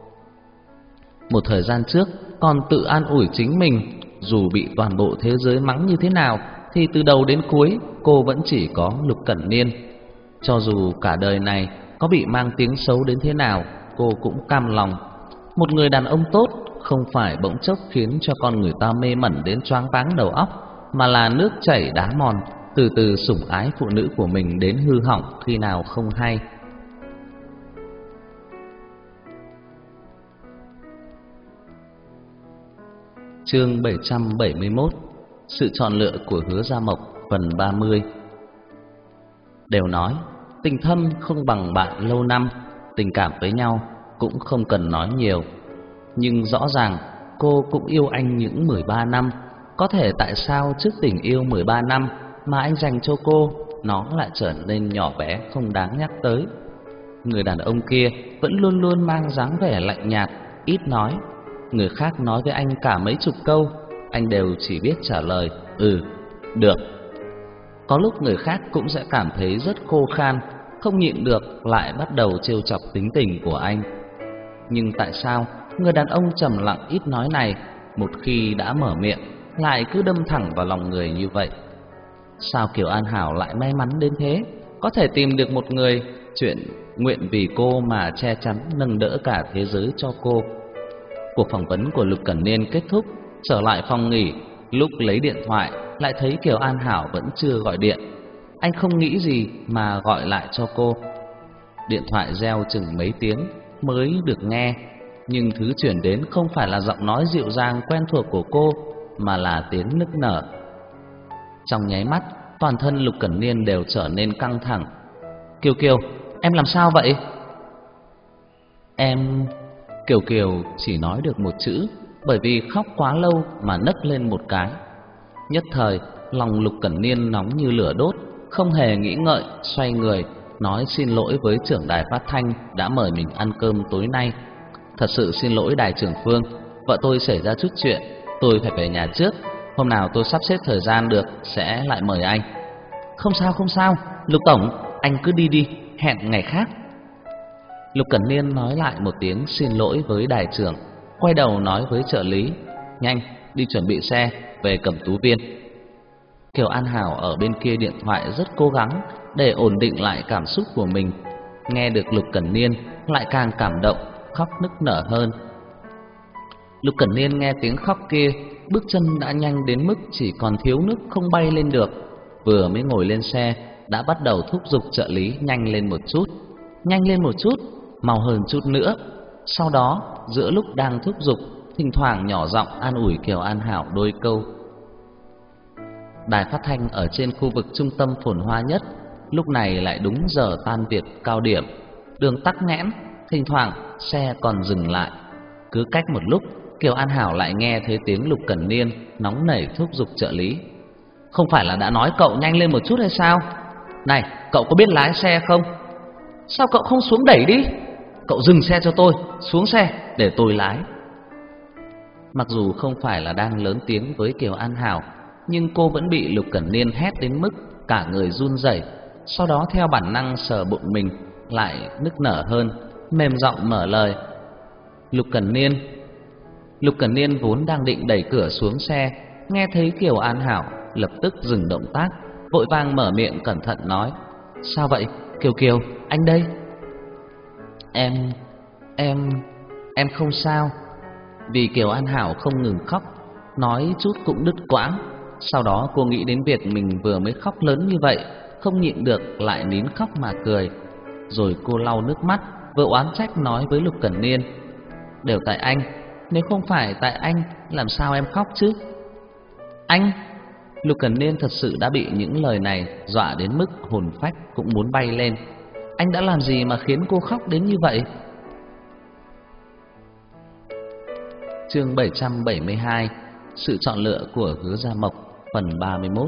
Speaker 1: Một thời gian trước còn tự an ủi chính mình, dù bị toàn bộ thế giới mắng như thế nào thì từ đầu đến cuối cô vẫn chỉ có Lục Cẩn Niên. Cho dù cả đời này có bị mang tiếng xấu đến thế nào, cô cũng cam lòng. Một người đàn ông tốt không phải bỗng chốc khiến cho con người ta mê mẩn đến choáng váng đầu óc, mà là nước chảy đá mòn, từ từ sủng ái phụ nữ của mình đến hư hỏng khi nào không hay. Chương 771: Sự chọn lựa của Hứa Gia Mộc, phần 30. Đều nói tình thâm không bằng bạn lâu năm, tình cảm với nhau cũng không cần nói nhiều. Nhưng rõ ràng cô cũng yêu anh những 13 năm. Có thể tại sao trước tình yêu 13 năm mà anh dành cho cô, nó lại trở nên nhỏ bé không đáng nhắc tới. Người đàn ông kia vẫn luôn luôn mang dáng vẻ lạnh nhạt, ít nói. Người khác nói với anh cả mấy chục câu, anh đều chỉ biết trả lời được. Có lúc người khác cũng sẽ cảm thấy rất khô khan, không nhịn được lại bắt đầu trêu chọc tính tình của anh. Nhưng tại sao người đàn ông trầm lặng ít nói này, một khi đã mở miệng lại cứ đâm thẳng vào lòng người như vậy? Sao Kiều An Hảo lại may mắn đến thế, có thể tìm được một người chuyện nguyện vì cô mà che chắn nâng đỡ cả thế giới cho cô? Cuộc phỏng vấn của Lục Cẩn Niên kết thúc, trở lại phòng nghỉ, lúc lấy điện thoại lại thấy Kiều An Hảo vẫn chưa gọi điện. Anh không nghĩ gì mà gọi lại cho cô. Điện thoại reo chừng mấy tiếng mới được nghe, nhưng thứ chuyển đến không phải là giọng nói dịu dàng quen thuộc của cô, mà là tiếng nức nở. Trong nháy mắt, toàn thân Lục Cẩn Niên đều trở nên căng thẳng. Kiều Kiều, em làm sao vậy? Em... Kiều Kiều chỉ nói được một chữ, bởi vì khóc quá lâu mà nấc lên một cái. Nhất thời, lòng Lục Cẩn Niên nóng như lửa đốt, không hề nghĩ ngợi, xoay người, nói xin lỗi với trưởng đài phát thanh đã mời mình ăn cơm tối nay. Thật sự xin lỗi đài trưởng Phương, vợ tôi xảy ra chút chuyện, tôi phải về nhà trước. Hôm nào tôi sắp xếp thời gian được sẽ lại mời anh. Không sao, Lục Tổng, anh cứ đi đi, hẹn ngày khác. Lục Cẩn Niên nói lại một tiếng xin lỗi với đài trưởng, quay đầu nói với trợ lý, nhanh, đi chuẩn bị xe, về Cẩm Tú Viên. Kiều An Hảo ở bên kia điện thoại rất cố gắng để ổn định lại cảm xúc của mình. Nghe được Lục Cẩn Niên lại càng cảm động, khóc nức nở hơn. Lục Cẩn Niên nghe tiếng khóc kia, bước chân đã nhanh đến mức chỉ còn thiếu nước không bay lên được. Vừa mới ngồi lên xe đã bắt đầu thúc giục trợ lý nhanh lên một chút, nhanh lên một chút, mau hơn chút nữa. Sau đó giữa lúc đang thúc giục, thỉnh thoảng nhỏ giọng an ủi Kiều An Hảo đôi câu. Đài phát thanh ở trên khu vực trung tâm phồn hoa nhất, lúc này lại đúng giờ tan việc cao điểm, đường tắc nghẽn, thỉnh thoảng xe còn dừng lại. Cứ cách một lúc, Kiều An Hảo lại nghe thấy tiếng Lục Cẩn Niên nóng nảy thúc giục trợ lý. Không phải là đã nói cậu nhanh lên một chút hay sao? Này, cậu có biết lái xe không? Sao cậu không xuống đẩy đi? Cậu dừng xe cho tôi, xuống xe để tôi lái. Mặc dù không phải là đang lớn tiếng với Kiều An Hảo, nhưng cô vẫn bị Lục Cẩn Niên hét đến mức cả người run rẩy. Sau đó theo bản năng sờ bụng mình, lại nức nở hơn, mềm giọng mở lời. Lục Cẩn Niên vốn đang định đẩy cửa xuống xe, nghe thấy Kiều An Hảo lập tức dừng động tác, vội vàng mở miệng cẩn thận nói. Sao vậy? Kiều Kiều, anh đây. Em không sao. Vì Kiều An Hảo không ngừng khóc, nói chút cũng đứt quãng. Sau đó cô nghĩ đến việc mình vừa mới khóc lớn như vậy, không nhịn được lại nín khóc mà cười. Rồi cô lau nước mắt, vừa oán trách nói với Lục Cẩn Niên. Đều tại anh, nếu không phải tại anh, làm sao em khóc chứ? Anh? Lục Cẩn Niên thật sự đã bị những lời này dọa đến mức hồn phách cũng muốn bay lên. Anh đã làm gì mà khiến cô khóc đến như vậy? Chương 772, sự chọn lựa của Hứa Gia Mộc, phần 31.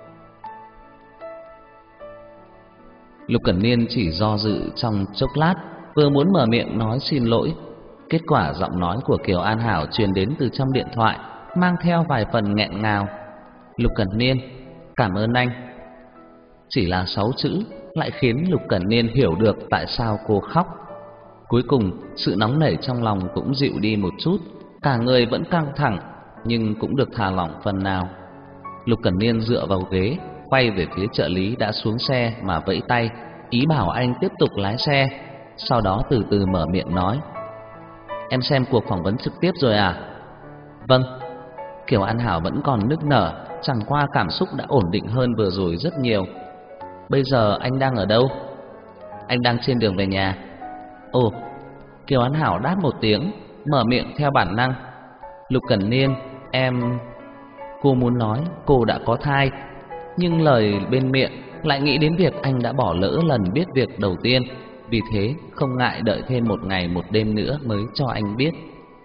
Speaker 1: Lục Cẩn Niên chỉ do dự trong chốc lát, vừa muốn mở miệng nói xin lỗi. Kết quả giọng nói của Kiều An Hảo truyền đến từ trong điện thoại, mang theo vài phần nghẹn ngào. Lục Cẩn Niên, cảm ơn anh. Chỉ là 6 chữ lại khiến Lục Cẩn Niên hiểu được tại sao cô khóc. Cuối cùng sự nóng nảy trong lòng cũng dịu đi một chút, cả người vẫn căng thẳng nhưng cũng được thả lỏng phần nào. Lục Cẩn Niên dựa vào ghế, quay về phía trợ lý đã xuống xe mà vẫy tay, ý bảo anh tiếp tục lái xe. Sau đó từ từ mở miệng nói. Em xem cuộc phỏng vấn trực tiếp rồi à? Vâng. Kiều An Hảo vẫn còn nức nở, chẳng qua cảm xúc đã ổn định hơn vừa rồi rất nhiều. Bây giờ anh đang ở đâu? Anh đang trên đường về nhà. Ồ. Kiều An Hảo đáp một tiếng, mở miệng theo bản năng. Lục Cẩn Niên, Cô muốn nói cô đã có thai, nhưng lời bên miệng lại nghĩ đến việc anh đã bỏ lỡ lần biết việc đầu tiên, vì thế không ngại đợi thêm một ngày một đêm nữa mới cho anh biết.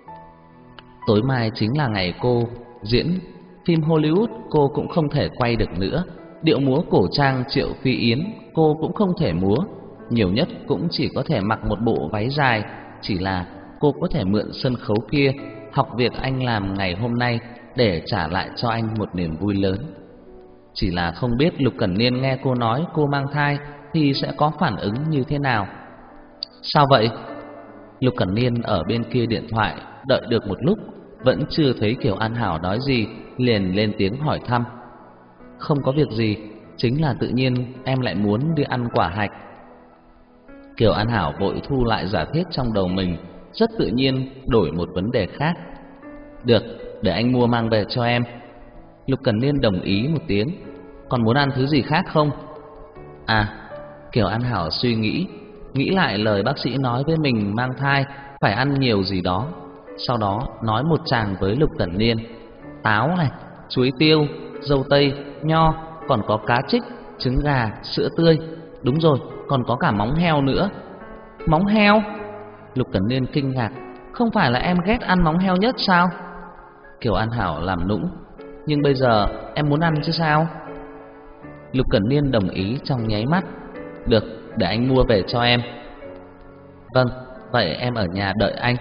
Speaker 1: Tối mai chính là ngày cô diễn phim Hollywood, cô cũng không thể quay được nữa. Điệu múa cổ trang Triệu Phi Yến cô cũng không thể múa, nhiều nhất cũng chỉ có thể mặc một bộ váy dài. Chỉ là cô có thể mượn sân khấu kia, học việc anh làm ngày hôm nay để trả lại cho anh một niềm vui lớn. Chỉ là không biết Lục Cẩn Niên nghe cô nói cô mang thai thì sẽ có phản ứng như thế nào. Sao vậy? Lục Cẩn Niên ở bên kia điện thoại đợi được một lúc, vẫn chưa thấy Kiều An Hảo nói gì, liền lên tiếng hỏi thăm. Không có việc gì, chính là tự nhiên em lại muốn đi ăn quả hạch. Kiều An Hảo vội thu lại giả thiết trong đầu mình, rất tự nhiên đổi một vấn đề khác. Được, để anh mua mang về cho em. Lục Cẩn Niên đồng ý một tiếng. Còn muốn ăn thứ gì khác không? À, Kiều An Hảo suy nghĩ lại lời bác sĩ nói với mình mang thai phải ăn nhiều gì đó. Sau đó nói một tràng với Lục Cẩn Niên. Táo này, chuối tiêu, dâu tây, nho, còn có cá trích, trứng gà, sữa tươi. Đúng rồi, còn có cả móng heo nữa. Móng heo? Lục Cẩn Niên kinh ngạc. Không phải là em ghét ăn móng heo nhất sao? Kiều An Hảo làm nũng. Nhưng bây giờ em muốn ăn chứ sao? Lục Cẩn Niên đồng ý trong nháy mắt. Được, để anh mua về cho em. Vâng, vậy em ở nhà đợi anh.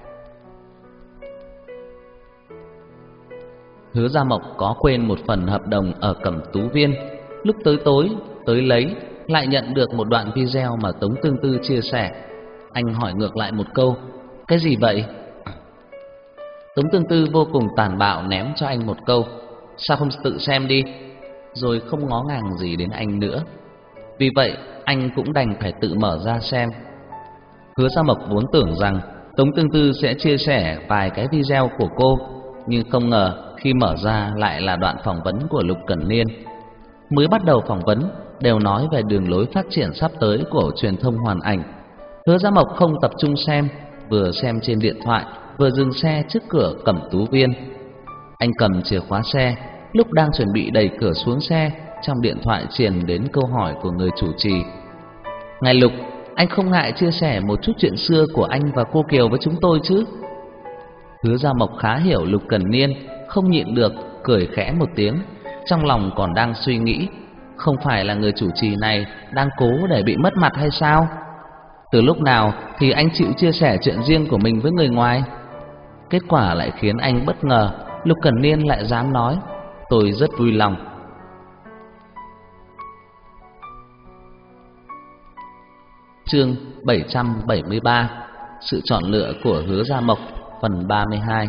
Speaker 1: Hứa Gia Mộc có quên một phần hợp đồng ở Cẩm Tú Viên. Lúc tới tối tới lấy, lại nhận được một đoạn video mà Tống Tương Tư chia sẻ. Anh hỏi ngược lại một câu. Cái gì vậy? Tống Tương Tư vô cùng tàn bạo ném cho anh một câu. Sao không tự xem đi? Rồi không ngó ngàng gì đến anh nữa. Vì vậy anh cũng đành phải tự mở ra xem. Hứa Gia Mộc vốn tưởng rằng Tống Tương Tư sẽ chia sẻ vài cái video của cô, nhưng không ngờ khi mở ra lại là đoạn phỏng vấn của Lục Cẩn Niên. Mới bắt đầu phỏng vấn đều nói về đường lối phát triển sắp tới của truyền thông hoàn ảnh. Hứa Gia Mộc không tập trung xem, vừa xem trên điện thoại, vừa dừng xe trước cửa Cẩm Tú Viên. Anh cầm chìa khóa xe, lúc đang chuẩn bị đẩy cửa xuống xe, trong điện thoại truyền đến câu hỏi của người chủ trì. Ngài Lục, anh không ngại chia sẻ một chút chuyện xưa của anh và cô Kiều với chúng tôi chứ? Hứa Gia Mộc khá hiểu Lục Cẩn Niên, không nhịn được cười khẽ một tiếng, trong lòng còn đang suy nghĩ, không phải là người chủ trì này đang cố để bị mất mặt hay sao? Từ lúc nào thì anh chịu chia sẻ chuyện riêng của mình với người ngoài? Kết quả lại khiến anh bất ngờ, Lục Cẩn Niên lại dám nói. Tôi rất vui lòng. Chương 773: Sự chọn lựa của Hứa Gia Mộc, phần 32.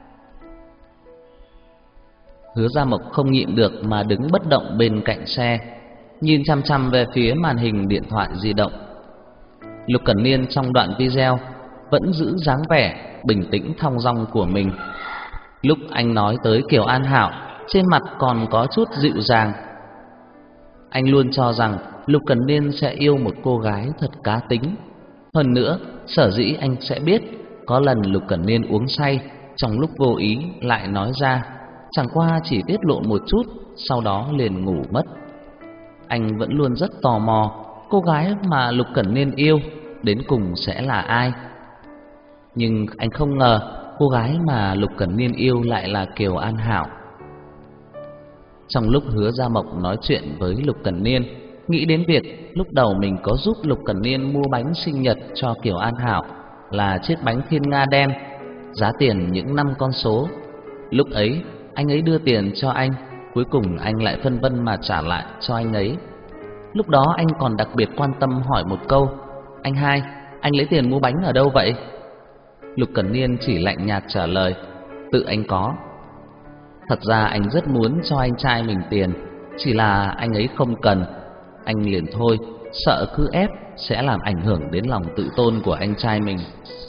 Speaker 1: Hứa Gia Mộc không nhịn được mà đứng bất động bên cạnh xe, nhìn chăm chăm về phía màn hình điện thoại di động. Lục Cẩn Niên trong đoạn video vẫn giữ dáng vẻ bình tĩnh thong dong của mình. Lúc anh nói tới Kiều An Hảo, trên mặt còn có chút dịu dàng. Anh luôn cho rằng Lục Cẩn Niên sẽ yêu một cô gái thật cá tính. Hơn nữa, sở dĩ anh sẽ biết, có lần Lục Cẩn Niên uống say, trong lúc vô ý lại nói ra, chẳng qua chỉ tiết lộ một chút, sau đó liền ngủ mất. Anh vẫn luôn rất tò mò, cô gái mà Lục Cẩn Niên yêu đến cùng sẽ là ai. Nhưng anh không ngờ cô gái mà Lục Cẩn Niên yêu lại là Kiều An Hảo. Trong lúc Hứa Gia Mộc nói chuyện với Lục Cẩn Niên, nghĩ đến việc lúc đầu mình có giúp Lục Cẩn Niên mua bánh sinh nhật cho Kiều An Hảo, là chiếc bánh thiên nga đen, giá tiền những 5 con số. Lúc ấy anh ấy đưa tiền cho anh, cuối cùng anh lại phân vân mà trả lại cho anh ấy. Lúc đó anh còn đặc biệt quan tâm hỏi một câu: anh hai, anh lấy tiền mua bánh ở đâu vậy? Lục Cẩn Niên chỉ lạnh nhạt trả lời: tự anh có. Thật ra anh rất muốn cho anh trai mình tiền, chỉ là anh ấy không cần. Anh liền thôi, sợ cứ ép sẽ làm ảnh hưởng đến lòng tự tôn của anh trai mình.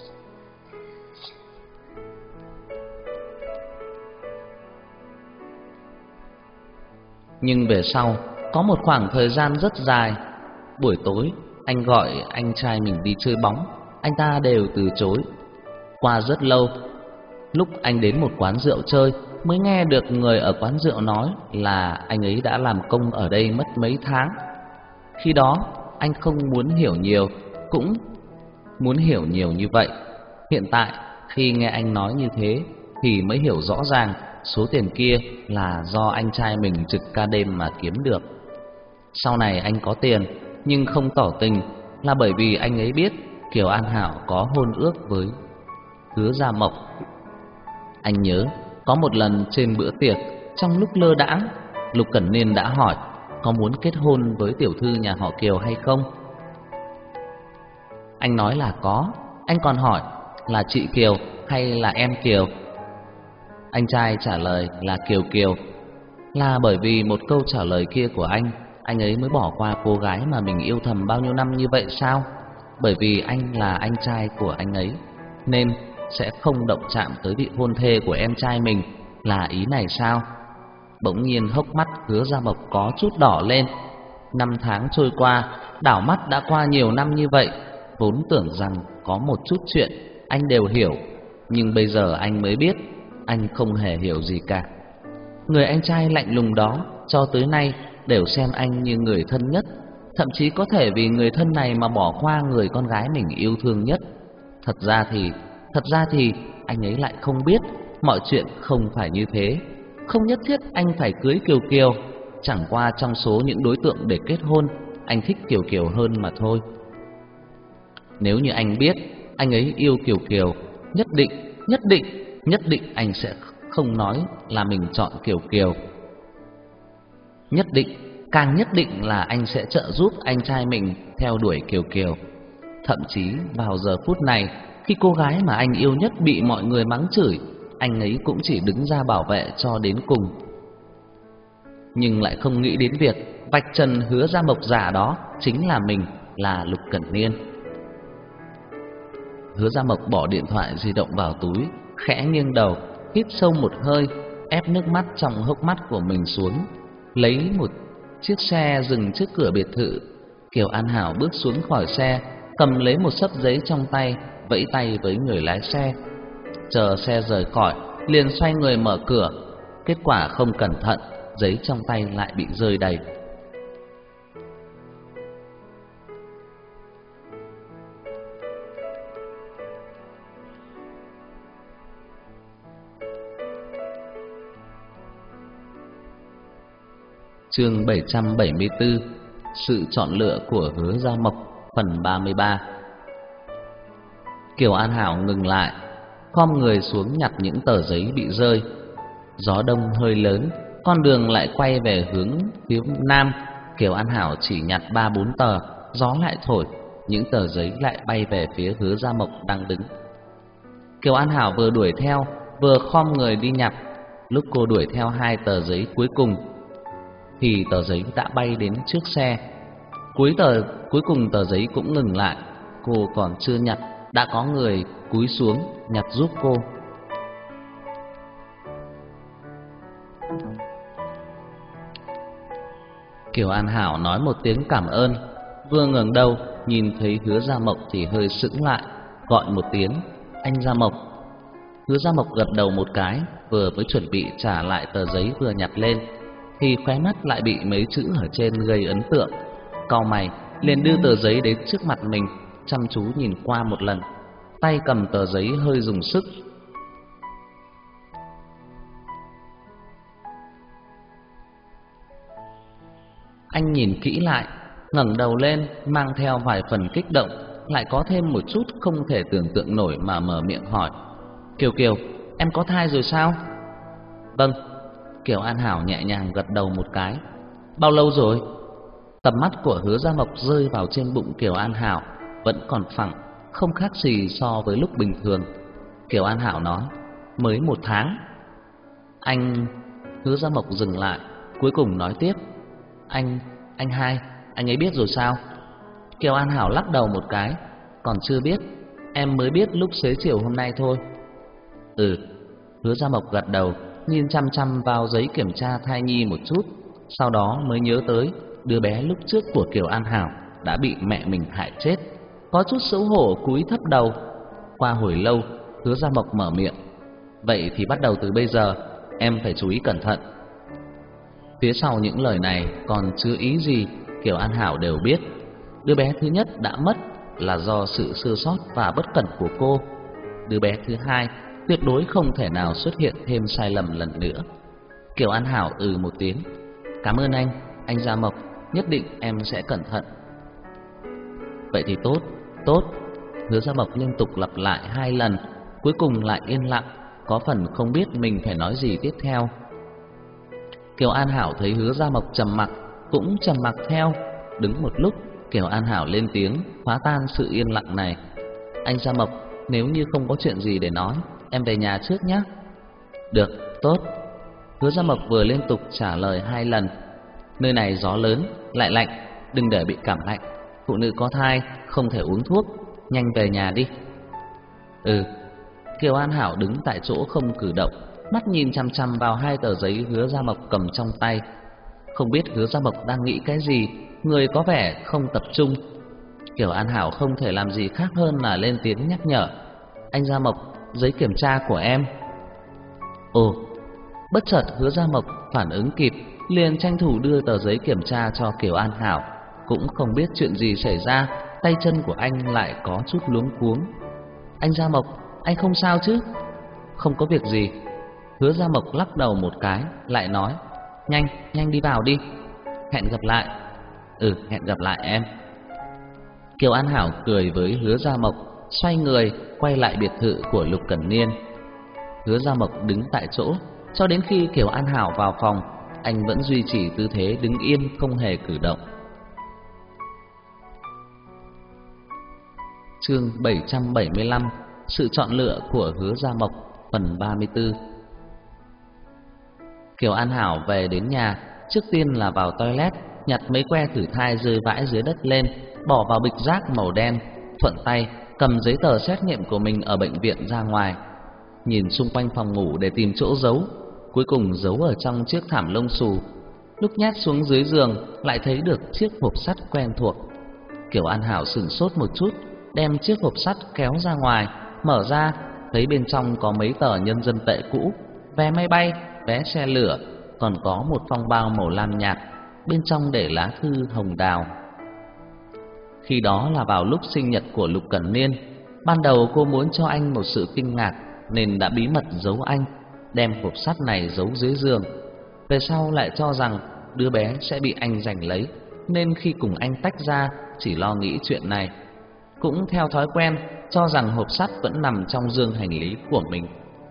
Speaker 1: Nhưng về sau, có một khoảng thời gian rất dài, buổi tối anh gọi anh trai mình đi chơi bóng, anh ta đều từ chối. Qua rất lâu, lúc anh đến một quán rượu chơi, mới nghe được người ở quán rượu nói là anh ấy đã làm công ở đây mất mấy tháng. Khi đó anh không muốn hiểu nhiều, cũng muốn hiểu nhiều như vậy. Hiện tại khi nghe anh nói như thế thì mới hiểu rõ ràng số tiền kia là do anh trai mình trực ca đêm mà kiếm được. Sau này anh có tiền nhưng không tỏ tình là bởi vì anh ấy biết Kiều An Hảo có hôn ước với Hứa Gia Mộc. Anh nhớ có một lần trên bữa tiệc, trong lúc lơ đãng, Lục Cẩn Niên đã hỏi có muốn kết hôn với tiểu thư nhà họ Kiều hay không. Anh nói là có. Anh còn hỏi là chị Kiều hay là em Kiều. Anh trai trả lời là Kiều Kiều. Là bởi vì một câu trả lời kia của anh ấy mới bỏ qua cô gái mà mình yêu thầm bao nhiêu năm như vậy sao? Bởi vì anh là anh trai của anh ấy, nên sẽ không động chạm tới vị hôn thê của em trai mình, là ý này sao? Bỗng nhiên hốc mắt Hứa Gia Mộc có chút đỏ lên. 5 tháng trôi qua, đảo mắt đã qua nhiều năm như vậy, vốn tưởng rằng có một chút chuyện anh đều hiểu, nhưng bây giờ anh mới biết anh không hề hiểu gì cả. Người anh trai lạnh lùng đó cho tới nay đều xem anh như người thân nhất, thậm chí có thể vì người thân này mà bỏ qua người con gái mình yêu thương nhất. Thật ra thì anh ấy lại không biết mọi chuyện không phải như thế. Không nhất thiết anh phải cưới Kiều Kiều, chẳng qua trong số những đối tượng để kết hôn, anh thích Kiều Kiều hơn mà thôi. Nếu như anh biết anh ấy yêu Kiều Kiều, nhất định anh sẽ không nói là mình chọn Kiều Kiều. Nhất định là anh sẽ trợ giúp anh trai mình theo đuổi Kiều Kiều. Thậm chí vào giờ phút này, khi cô gái mà anh yêu nhất bị mọi người mắng chửi, anh ấy cũng chỉ đứng ra bảo vệ cho đến cùng. Nhưng lại không nghĩ đến việc vạch trần Hứa Gia Mộc giả đó chính là mình, là Lục Cẩn Niên. Hứa Gia Mộc bỏ điện thoại di động vào túi, khẽ nghiêng đầu, hít sâu một hơi, ép nước mắt trong hốc mắt của mình xuống, lấy một chiếc xe dừng trước cửa biệt thự. Kiều An Hảo bước xuống khỏi xe, cầm lấy một xấp giấy trong tay, vẫy tay với người lái xe. Chờ xe rời khỏi, liền xoay người mở cửa. Kết quả không cẩn thận, giấy trong tay lại bị rơi đầy. Chương 774: Sự chọn lựa của Hứa Gia Mộc, phần 33. Kiều An Hảo ngừng lại, khom người xuống nhặt những tờ giấy bị rơi. Gió đông hơi lớn, con đường lại quay về hướng phía nam. Kiều An Hảo chỉ nhặt 3-4 tờ, gió lại thổi, những tờ giấy lại bay về phía Hứa Gia Mộc đang đứng. Kiều An Hảo vừa đuổi theo, vừa khom người đi nhặt. Lúc cô đuổi theo 2 tờ giấy cuối cùng thì tờ giấy đã bay đến trước xe. Cuối cùng tờ giấy cũng ngừng lại. Cô còn chưa nhặt, đã có người cúi xuống nhặt giúp cô. Kiều An Hảo nói một tiếng cảm ơn, vừa ngẩng đầu nhìn thấy Hứa Gia Mộc thì hơi sững lại, gọi một tiếng: "Anh Gia Mộc." Hứa Gia Mộc gật đầu một cái, vừa mới chuẩn bị trả lại tờ giấy vừa nhặt lên thì khóe mắt lại bị mấy chữ ở trên gây ấn tượng. Cau mày, liền đưa tờ giấy đến trước mặt mình, chăm chú nhìn qua một lần, tay cầm tờ giấy hơi dùng sức. Anh nhìn kỹ lại, ngẩng đầu lên, mang theo vài phần kích động, lại có thêm một chút không thể tưởng tượng nổi mà mở miệng hỏi: "Kiều Kiều, em có thai rồi sao?" "Vâng." Kiều An Hảo nhẹ nhàng gật đầu một cái. "Bao lâu rồi?" Tầm mắt của Hứa Gia Mộc rơi vào trên bụng Kiều An Hảo, vẫn còn phẳng, không khác gì so với lúc bình thường. Kiều An Hảo nói: "Mới 1 tháng." "Anh..." Hứa Gia Mộc dừng lại, cuối cùng nói tiếp: Anh hai, anh ấy biết rồi sao?" Kiều An Hảo lắc đầu một cái: "Còn chưa biết, em mới biết lúc xế chiều hôm nay thôi." "Ừ." Hứa Gia Mộc gật đầu, nhìn chăm chăm vào giấy kiểm tra thai nhi một chút, sau đó mới nhớ tới đứa bé lúc trước của Kiều An Hảo đã bị mẹ mình hại chết, có chút xấu hổ cúi thấp đầu. Qua hồi lâu, Hứa Gia Mộc mở miệng: "Vậy thì bắt đầu từ bây giờ, em phải chú ý cẩn thận." Phía sau những lời này còn chưa ý gì, Kiều An Hảo đều biết. Đứa bé thứ nhất đã mất là do sự sơ sót và bất cẩn của cô. Đứa bé thứ hai tuyệt đối không thể nào xuất hiện thêm sai lầm lần nữa. Kiều An Hảo một tiếng: "Cảm ơn anh Gia Mộc, nhất định em sẽ cẩn thận." "Vậy thì tốt, tốt." Hứa Gia Mộc liên tục lặp lại 2 lần, cuối cùng lại yên lặng, có phần không biết mình phải nói gì tiếp theo. Kiều An Hảo thấy Hứa Gia Mộc trầm mặc, cũng trầm mặc theo. Đứng một lúc, Kiều An Hảo lên tiếng phá tan sự yên lặng này: "Anh Gia Mộc, nếu như không có chuyện gì để nói, em về nhà trước nhé." "Được, tốt." Hứa Gia Mộc vừa liên tục trả lời 2 lần. "Nơi này gió lớn, lại lạnh, đừng để bị cảm lạnh. Phụ nữ có thai không thể uống thuốc, nhanh về nhà đi." "Ừ." Kiều An Hảo đứng tại chỗ không cử động, mắt nhìn chằm chằm vào 2 tờ giấy Hứa Gia Mộc cầm trong tay. Không biết Hứa Gia Mộc đang nghĩ cái gì, người có vẻ không tập trung. Kiều An Hảo không thể làm gì khác hơn là lên tiếng nhắc nhở: "Anh Gia Mộc, giấy kiểm tra của em." Ồ. Bất chợt Hứa Gia Mộc phản ứng kịp, liền tranh thủ đưa tờ giấy kiểm tra cho Kiều An Hảo. Cũng không biết chuyện gì xảy ra, tay chân của anh lại có chút luống cuống. "Anh Gia Mộc, anh không sao chứ?" "Không có việc gì." Hứa Gia Mộc lắc đầu một cái, lại nói: Nhanh đi vào đi." "Hẹn gặp lại." "Ừ, hẹn gặp lại em." Kiều An Hảo cười với Hứa Gia Mộc, xoay người quay lại biệt thự của Lục Cẩn Niên. Hứa Gia Mộc đứng tại chỗ cho đến khi Kiều An Hảo vào phòng, anh vẫn duy trì tư thế đứng yên không hề cử động. Chương 775: Sự chọn lựa của Hứa Gia Mộc, phần 34. Kiều An Hảo về đến nhà, trước tiên là vào toilet, nhặt mấy que thử thai rơi vãi dưới đất lên, bỏ vào bịch rác màu đen, thuận tay cầm giấy tờ xét nghiệm của mình ở bệnh viện ra ngoài, nhìn xung quanh phòng ngủ để tìm chỗ giấu, cuối cùng giấu ở trong chiếc thảm lông xù. Lúc nhét xuống dưới giường lại thấy được chiếc hộp sắt quen thuộc. Kiều An Hảo sửng sốt một chút, đem chiếc hộp sắt kéo ra ngoài, mở ra, thấy bên trong có mấy tờ nhân dân tệ cũ, vé máy bay, vé xe lửa, còn có một phong bao màu lam nhạt, bên trong để lá thư hồng đào. Khi đó là vào lúc sinh nhật của Lục Cẩn Niên. Ban đầu cô muốn cho anh một sự kinh ngạc nên đã bí mật giấu anh, đem hộp sắt này giấu dưới giường. Về sau lại cho rằng đứa bé sẽ bị anh giành lấy, nên khi cùng anh tách ra chỉ lo nghĩ chuyện này. Cũng theo thói quen cho rằng hộp sắt vẫn nằm trong dương hành lý của mình.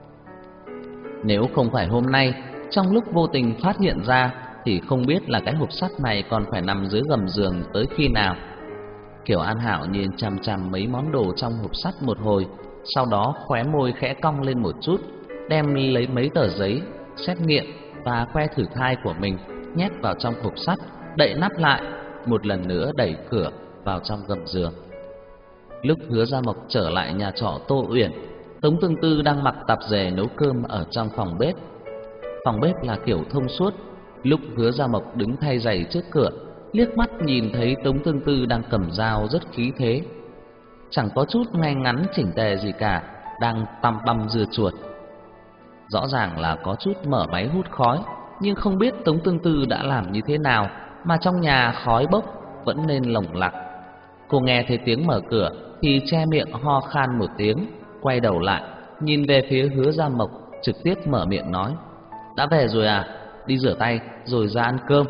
Speaker 1: Nếu không phải hôm nay trong lúc vô tình phát hiện ra thì không biết là cái hộp sắt này còn phải nằm dưới gầm giường tới khi nào. Kiều An Hảo nhìn chằm chằm mấy món đồ trong hộp sắt một hồi, sau đó khóe môi khẽ cong lên một chút, đem lấy mấy tờ giấy xét nghiệm và que thử thai của mình nhét vào trong hộp sắt, đậy nắp lại, một lần nữa đẩy cửa vào trong gầm giường. Lúc Hứa Gia Mộc trở lại nhà trọ Tô Uyển, Tống Tương Tư đang mặc tạp dề nấu cơm ở trong phòng bếp. Phòng bếp là kiểu thông suốt. Lúc Hứa Gia Mộc đứng thay giày trước cửa, liếc mắt nhìn thấy Tống Tương Tư đang cầm dao rất khí thế, chẳng có chút ngay ngắn chỉnh tề gì cả, đang tăm băm dưa chuột. Rõ ràng là có chút mở máy hút khói, nhưng không biết Tống Tương Tư đã làm như thế nào mà trong nhà khói bốc vẫn nên lồng lặc. Cô nghe thấy tiếng mở cửa thì che miệng ho khan một tiếng, quay đầu lại nhìn về phía Hứa Gia Mộc, trực tiếp mở miệng nói: "Đã về rồi à? Đi rửa tay rồi ra ăn cơm."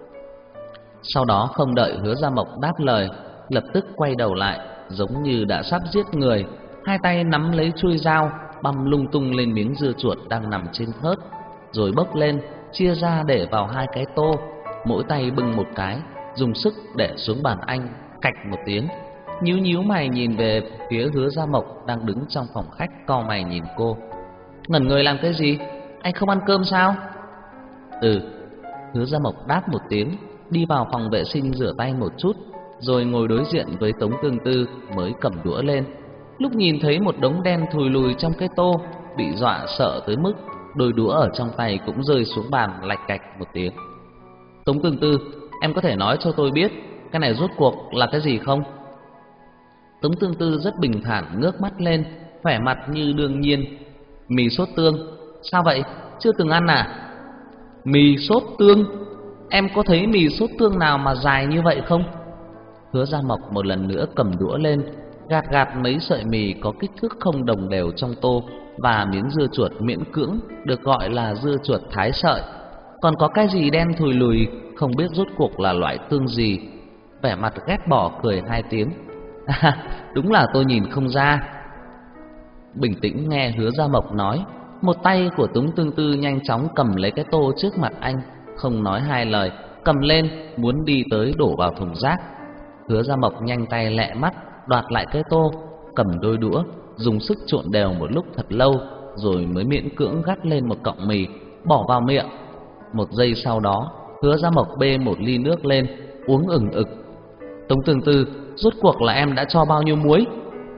Speaker 1: Sau đó không đợi Hứa Gia Mộc đáp lời, lập tức quay đầu lại, giống như đã sắp giết người, hai tay nắm lấy chuôi dao, băm lung tung lên miếng dưa chuột đang nằm trên thớt, rồi bốc lên, chia ra để vào hai cái tô, mỗi tay bưng một cái, dùng sức để xuống bàn anh, cạch một tiếng, nhíu nhíu mày nhìn về phía Hứa Gia Mộc đang đứng trong phòng khách, cau mày nhìn cô. "Ngẩn người làm cái gì? Anh không ăn cơm sao?" "Ừ." Hứa Gia Mộc đáp một tiếng, đi vào phòng vệ sinh rửa tay một chút, rồi ngồi đối diện với Tống Tương Tư mới cầm đũa lên. Lúc nhìn thấy một đống đen thùi lùi trong cái tô, bị dọa sợ tới mức đôi đũa ở trong tay cũng rơi xuống bàn lạch cạch một tiếng. "Tống Tương Tư, em có thể nói cho tôi biết cái này rốt cuộc là cái gì không?" Tống Tương Tư rất bình thản ngước mắt lên, vẻ mặt như đương nhiên. "Mì sốt tương." "Sao vậy? Chưa từng ăn à?" "Mì sốt tương? Em có thấy mì sốt tương nào mà dài như vậy không?" Hứa Gia Mộc một lần nữa cầm đũa lên, gạt gạt mấy sợi mì có kích thước không đồng đều trong tô và miếng dưa chuột miễn cưỡng được gọi là dưa chuột thái sợi. Còn có cái gì đen thùi lùi, không biết rốt cuộc là loại tương gì. Vẻ mặt ghét bỏ cười hai tiếng. Đúng là tôi nhìn không ra." Bình tĩnh nghe Hứa Gia Mộc nói, một tay của Tống Tương Tư nhanh chóng cầm lấy cái tô trước mặt anh, không nói hai lời, cầm lên muốn đi tới đổ vào thùng rác. Hứa Gia Mộc nhanh tay lẹ mắt đoạt lại cái tô, cầm đôi đũa, dùng sức trộn đều một lúc thật lâu, rồi mới miễn cưỡng gắp lên một cọng mì, bỏ vào miệng. Một giây sau đó, Hứa Gia Mộc bê một ly nước lên, uống ừng ực. "Tống Tương Tư, rốt cuộc là em đã cho bao nhiêu muối?"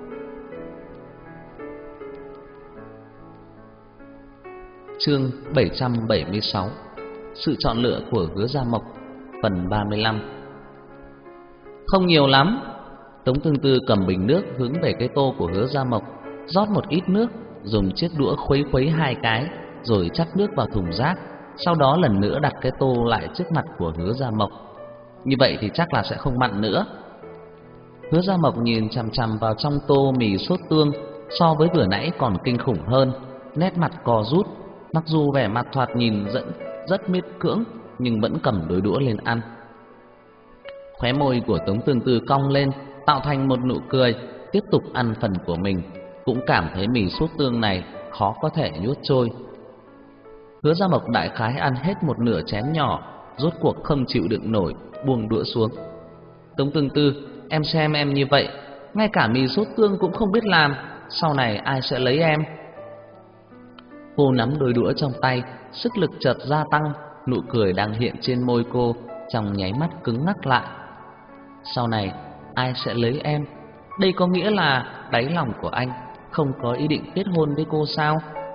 Speaker 1: Chương 776: Sự chọn lựa của Hứa Gia Mộc, phần 35. "Không nhiều lắm." Tống Tương Tư cầm bình nước hướng về cái tô của Hứa Gia Mộc, rót một ít nước, dùng chiếc đũa khuấy khuấy hai cái, rồi chắt nước vào thùng rác, sau đó lần nữa đặt cái tô lại trước mặt của Hứa Gia Mộc. "Như vậy thì chắc là sẽ không mặn nữa." Hứa Gia Mộc nhìn chằm chằm vào trong tô mì sốt tương, so với vừa nãy còn kinh khủng hơn, nét mặt co rút, mặc dù vẻ mặt thoạt nhìn rất miết cưỡng, nhưng vẫn cầm đôi đũa lên ăn. Khóe môi của Tống Tương Tư cong lên, tạo thành một nụ cười, tiếp tục ăn phần của mình, cũng cảm thấy mì sốt tương này khó có thể nuốt trôi. Hứa Gia Mộc đại khái ăn hết một nửa chén nhỏ, rốt cuộc không chịu đựng nổi, buông đũa xuống. "Tống Tương Tư, em xem em như vậy, ngay cả mì sốt tương cũng không biết làm, sau này ai sẽ lấy em?" Cô nắm đôi đũa trong tay, sức lực chợt gia tăng, nụ cười đang hiện trên môi cô trong nháy mắt cứng ngắc lại. "Sau này ai sẽ lấy em?" Đây có nghĩa là đáy lòng của anh không có ý định kết hôn với cô sao?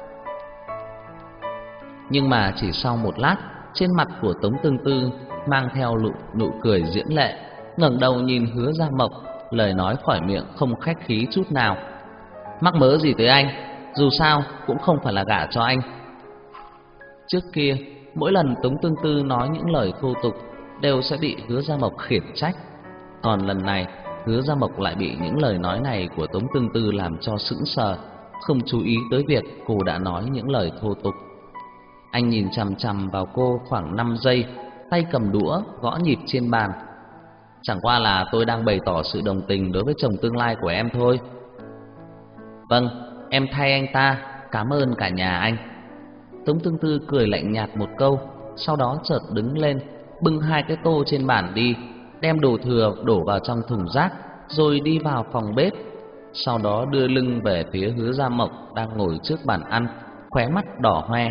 Speaker 1: Nhưng mà chỉ sau một lát, trên mặt của Tống Tương Tư mang theo nụ cười diễm lệ, ngẩng đầu nhìn Hứa Gia Mộc, lời nói khỏi miệng không khách khí chút nào. Mắc mớ gì tới anh, dù sao cũng không phải là gả cho anh. Trước kia, mỗi lần Tống Tương Tư nói những lời thô tục đều sẽ bị Hứa Gia Mộc khiển trách. Còn lần này, Hứa Gia Mộc lại bị những lời nói này của Tống Tương Tư làm cho sững sờ, không chú ý tới việc cô đã nói những lời thô tục. Anh nhìn chằm chằm vào cô khoảng 5 giây, tay cầm đũa gõ nhịp trên bàn. Chẳng qua là tôi đang bày tỏ sự đồng tình đối với chồng tương lai của em thôi. Vâng, em thay anh ta, cảm ơn cả nhà anh. Tống Tương Tư cười lạnh nhạt một câu, sau đó chợt đứng lên, bưng 2 cái tô trên bàn đi, đem đồ thừa đổ vào trong thùng rác, rồi đi vào phòng bếp. Sau đó đưa lưng về phía Hứa Gia Mộc đang ngồi trước bàn ăn, khóe mắt đỏ hoe.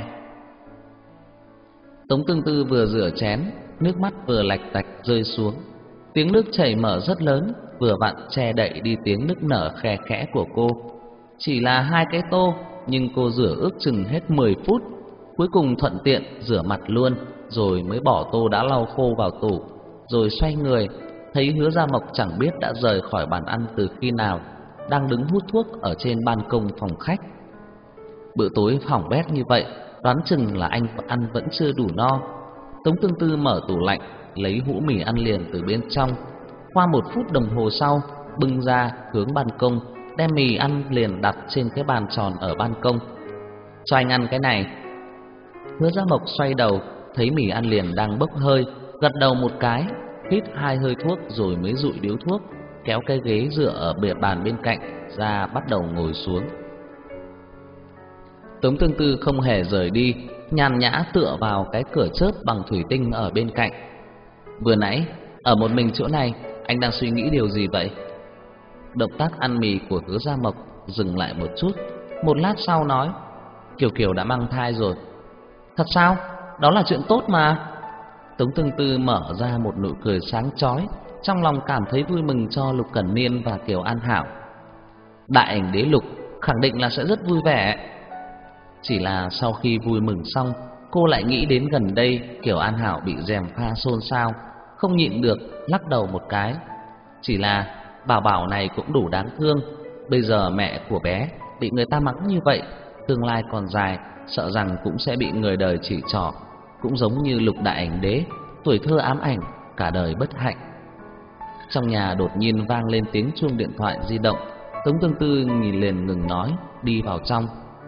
Speaker 1: Tống Tương Tư vừa rửa chén, nước mắt vừa lạch tạch rơi xuống. Tiếng nước chảy mở rất lớn, vừa vặn che đậy đi tiếng nức nở khe khẽ của cô. Chỉ là 2 cái tô, nhưng cô rửa ước chừng hết 10 phút. Cuối cùng thuận tiện rửa mặt luôn, rồi mới bỏ tô đã lau khô vào tủ. Rồi xoay người, thấy Hứa Gia Mộc chẳng biết đã rời khỏi bàn ăn từ khi nào, đang đứng hút thuốc ở trên ban công phòng khách. Bữa tối hỏng bét như vậy, đoán chừng là anh ăn vẫn chưa đủ no. Tống Tương Tư mở tủ lạnh, lấy hũ mì ăn liền từ bên trong. Qua 1 phút đồng hồ sau, bưng ra hướng ban công, đem mì ăn liền đặt trên cái bàn tròn ở ban công. Cho anh ăn cái này. Hứa Gia Mộc xoay đầu, thấy mì ăn liền đang bốc hơi, gật đầu một cái, hít 2 hơi thuốc rồi mới dụi điếu thuốc, kéo cái ghế dựa ở bìa bàn bên cạnh ra bắt đầu ngồi xuống. Tống Tương Tư không hề rời đi, nhàn nhã tựa vào cái cửa chớp bằng thủy tinh ở bên cạnh. Vừa nãy ở một mình chỗ này, anh đang suy nghĩ điều gì vậy? Động tác ăn mì của Hứa Gia Mộc dừng lại một chút, một lát sau nói: Kiều Kiều đã mang thai rồi. Thật sao? Đó là chuyện tốt mà. Tống Tương Tư mở ra một nụ cười sáng chói, trong lòng cảm thấy vui mừng cho Lục Cẩn Niên và Kiều An Hảo. Đại ảnh đế Lục khẳng định là sẽ rất vui vẻ. Chỉ là sau khi vui mừng xong, cô lại nghĩ đến gần đây Kiều An Hảo bị gièm pha xôn xao, không nhịn được lắc đầu một cái. Chỉ là bảo bảo này cũng đủ đáng thương, bây giờ mẹ của bé bị người ta mắng như vậy, tương lai còn dài, sợ rằng cũng sẽ bị người đời chỉ trỏ, cũng giống như Lục Đại Ảnh Đế, tuổi thơ ám ảnh, cả đời bất hạnh. Trong nhà đột nhiên vang lên tiếng chuông điện thoại di động. Tống Tương Tư nhìn liền ngừng nói, đi vào trong.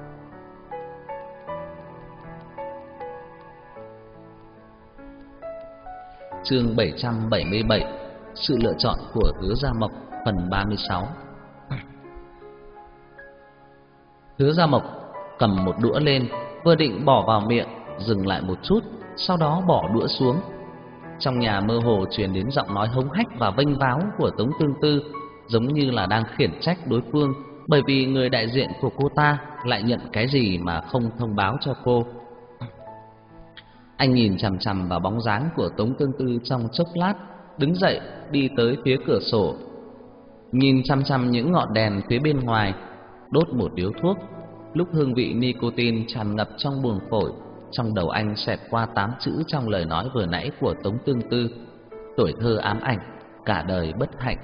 Speaker 1: Chương 777: Sự lựa chọn của Hứa Gia Mộc, phần 36. Hứa Gia Mộc cầm một đũa lên, vừa định bỏ vào miệng, dừng lại một chút, sau đó bỏ đũa xuống. Trong nhà mơ hồ truyền đến giọng nói hống hách và vênh váo của Tống Tương Tư, giống như là đang khiển trách đối phương, bởi vì người đại diện của cô ta lại nhận cái gì mà không thông báo cho cô. Anh nhìn chằm chằm vào bóng dáng của Tống Tương Tư trong chốc lát, đứng dậy đi tới phía cửa sổ, nhìn chằm chằm những ngọn đèn phía bên ngoài, đốt một điếu thuốc. Lúc hương vị nicotine tràn ngập trong buồng phổi, trong đầu anh xẹt qua 8 chữ trong lời nói vừa nãy của Tống Tương Tư: tuổi thơ ám ảnh, cả đời bất hạnh.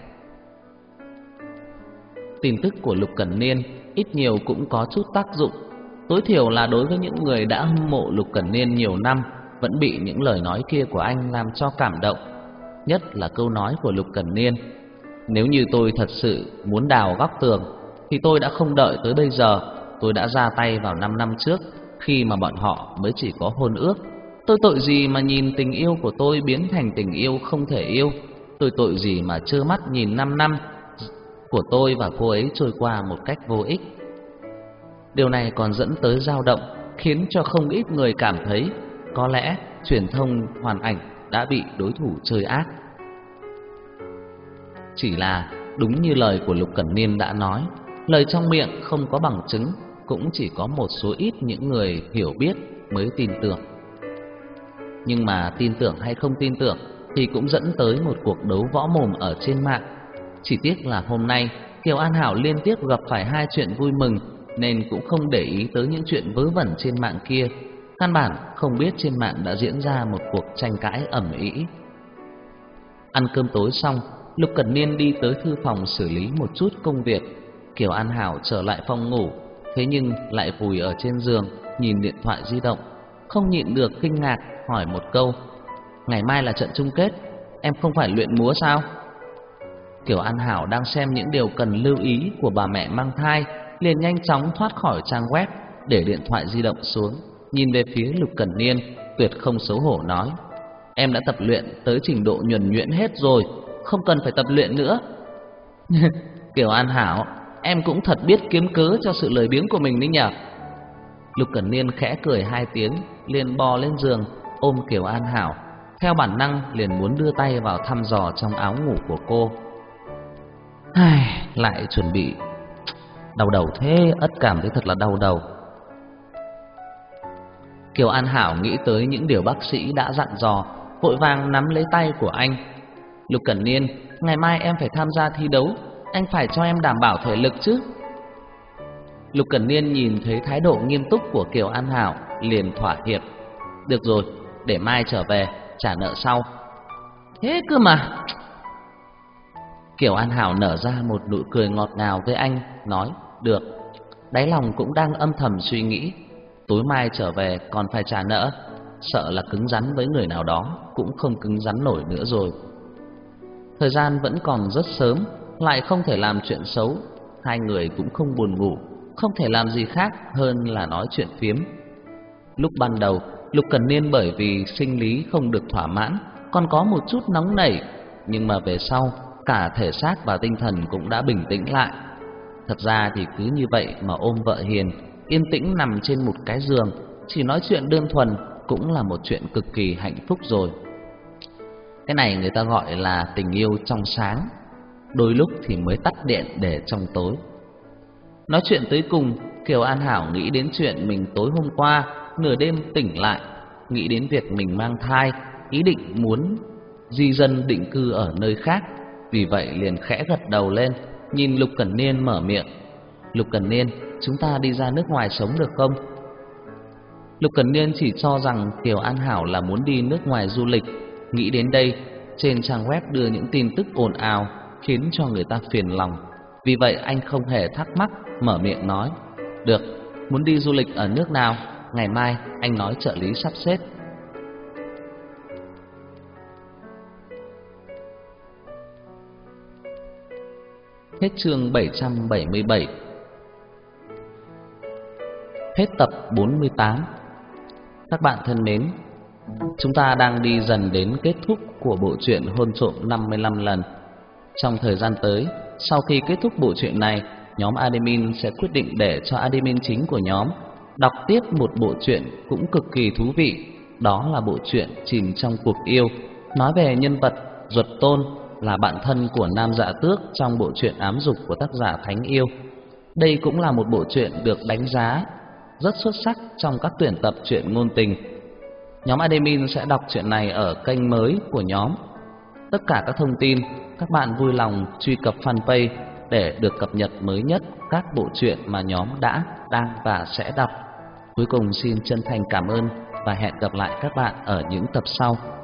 Speaker 1: Tin tức của Lục Cẩn Niên ít nhiều cũng có chút tác dụng, tối thiểu là đối với những người đã hâm mộ Lục Cẩn Niên nhiều năm, vẫn bị những lời nói kia của anh làm cho cảm động. Nhất là câu nói của Lục Cẩn Niên: nếu như tôi thật sự muốn đào góc tường thì tôi đã không đợi tới bây giờ, tôi đã ra tay vào 5 năm trước, khi mà bọn họ mới chỉ có hôn ước. Tôi tội gì mà nhìn tình yêu của tôi biến thành tình yêu không thể yêu? Tôi tội gì mà trơ mắt nhìn 5 năm của tôi và cô ấy trôi qua một cách vô ích? Điều này còn dẫn tới dao động, khiến cho không ít người cảm thấy có lẽ truyền thông hoàn ảnh đã bị đối thủ chơi ác. Chỉ là đúng như lời của Lục Cẩn Niên đã nói, lời trong miệng không có bằng chứng, cũng chỉ có một số ít những người hiểu biết mới tin tưởng. Nhưng mà tin tưởng hay không tin tưởng thì cũng dẫn tới một cuộc đấu võ mồm ở trên mạng. Chỉ tiếc là hôm nay Kiều An Hảo liên tiếp gặp phải hai chuyện vui mừng nên cũng không để ý tới những chuyện vớ vẩn trên mạng kia. Căn bản không biết trên mạng đã diễn ra một cuộc tranh cãi ầm ĩ. Ăn cơm tối xong, Lục Cẩn Niên đi tới thư phòng xử lý một chút công việc. Kiều An Hảo trở lại phòng ngủ, thế nhưng lại vùi ở trên giường nhìn điện thoại di động, không nhịn được kinh ngạc hỏi một câu: "Ngày mai là trận chung kết, em không phải luyện múa sao?" Kiều An Hảo đang xem những điều cần lưu ý của bà mẹ mang thai, liền nhanh chóng thoát khỏi trang web, để điện thoại di động xuống, nhìn về phía Lục Cẩn Niên, tuyệt không xấu hổ nói: "Em đã tập luyện tới trình độ nhuần nhuyễn hết rồi, không cần phải tập luyện nữa." Kiều An Hảo, em cũng thật biết kiếm cớ cho sự lười biếng của mình đấy nhỉ. Lục Cẩn Niên khẽ cười hai tiếng, liền bò lên giường ôm Kiều An Hảo, theo bản năng liền muốn đưa tay vào thăm dò trong áo ngủ của cô. Lại chuẩn bị. Đau đầu thế, ất cảm thấy thật là đau đầu. Kiều An Hảo nghĩ tới những điều bác sĩ đã dặn dò, vội vàng nắm lấy tay của anh. "Lục Cẩn Niên, ngày mai em phải tham gia thi đấu, anh phải cho em đảm bảo thể lực chứ." Lục Cẩn Niên nhìn thấy thái độ nghiêm túc của Kiều An Hảo, liền thỏa hiệp: "Được rồi, để mai trở về trả nợ sau." "Thế cơ mà." Kiều An Hảo nở ra một nụ cười ngọt ngào với anh, nói: "Được." Đáy lòng cũng đang âm thầm suy nghĩ, tối mai trở về còn phải trả nợ, sợ là cứng rắn với người nào đó cũng không cứng rắn nổi nữa rồi. Thời gian vẫn còn rất sớm, lại không thể làm chuyện xấu, hai người cũng không buồn ngủ, không thể làm gì khác hơn là nói chuyện phiếm. Lúc ban đầu, Lục Cẩn Niên bởi vì sinh lý không được thỏa mãn, còn có một chút nóng nảy, nhưng mà về sau, cả thể xác và tinh thần cũng đã bình tĩnh lại. Thật ra thì cứ như vậy mà ôm vợ hiền, yên tĩnh nằm trên một cái giường, chỉ nói chuyện đơn thuần cũng là một chuyện cực kỳ hạnh phúc rồi. Cái này người ta gọi là tình yêu trong sáng, đôi lúc thì mới tắt điện để trong tối. Nói chuyện tới cùng, Kiều An Hảo nghĩ đến chuyện mình tối hôm qua nửa đêm tỉnh lại, nghĩ đến việc mình mang thai, ý định muốn di dân định cư ở nơi khác, vì vậy liền khẽ gật đầu lên, nhìn Lục Cẩn Niên mở miệng: "Lục Cẩn Niên, chúng ta đi ra nước ngoài sống được không?" Lục Cẩn Niên chỉ cho rằng Kiều An Hảo là muốn đi nước ngoài du lịch. Nghĩ đến đây, trên trang web đưa những tin tức ồn ào khiến cho người ta phiền lòng. Vì vậy anh không hề thắc mắc, mở miệng nói: "Được, muốn đi du lịch ở nước nào, ngày mai anh nói trợ lý sắp xếp." Hết chương 777. Hết tập 48. Các bạn thân mến, chúng ta đang đi dần đến kết thúc của bộ truyện Hôn Trộm 55 lần. Trong thời gian tới, sau khi kết thúc bộ truyện này, nhóm admin sẽ quyết định để cho admin chính của nhóm đọc tiếp một bộ truyện cũng cực kỳ thú vị. Đó là bộ truyện Chìm trong cuộc yêu, nói về nhân vật Duật Tôn, là bạn thân của Nam Dạ Tước trong bộ truyện ám dục của tác giả Thánh Yêu. Đây cũng là một bộ truyện được đánh giá rất xuất sắc trong các tuyển tập truyện ngôn tình. Nhóm admin sẽ đọc truyện này ở kênh mới của nhóm. Tất cả các thông tin, các bạn vui lòng truy cập fanpage để được cập nhật mới nhất các bộ truyện mà nhóm đã, đang và sẽ đọc. Cuối cùng xin chân thành cảm ơn và hẹn gặp lại các bạn ở những tập sau.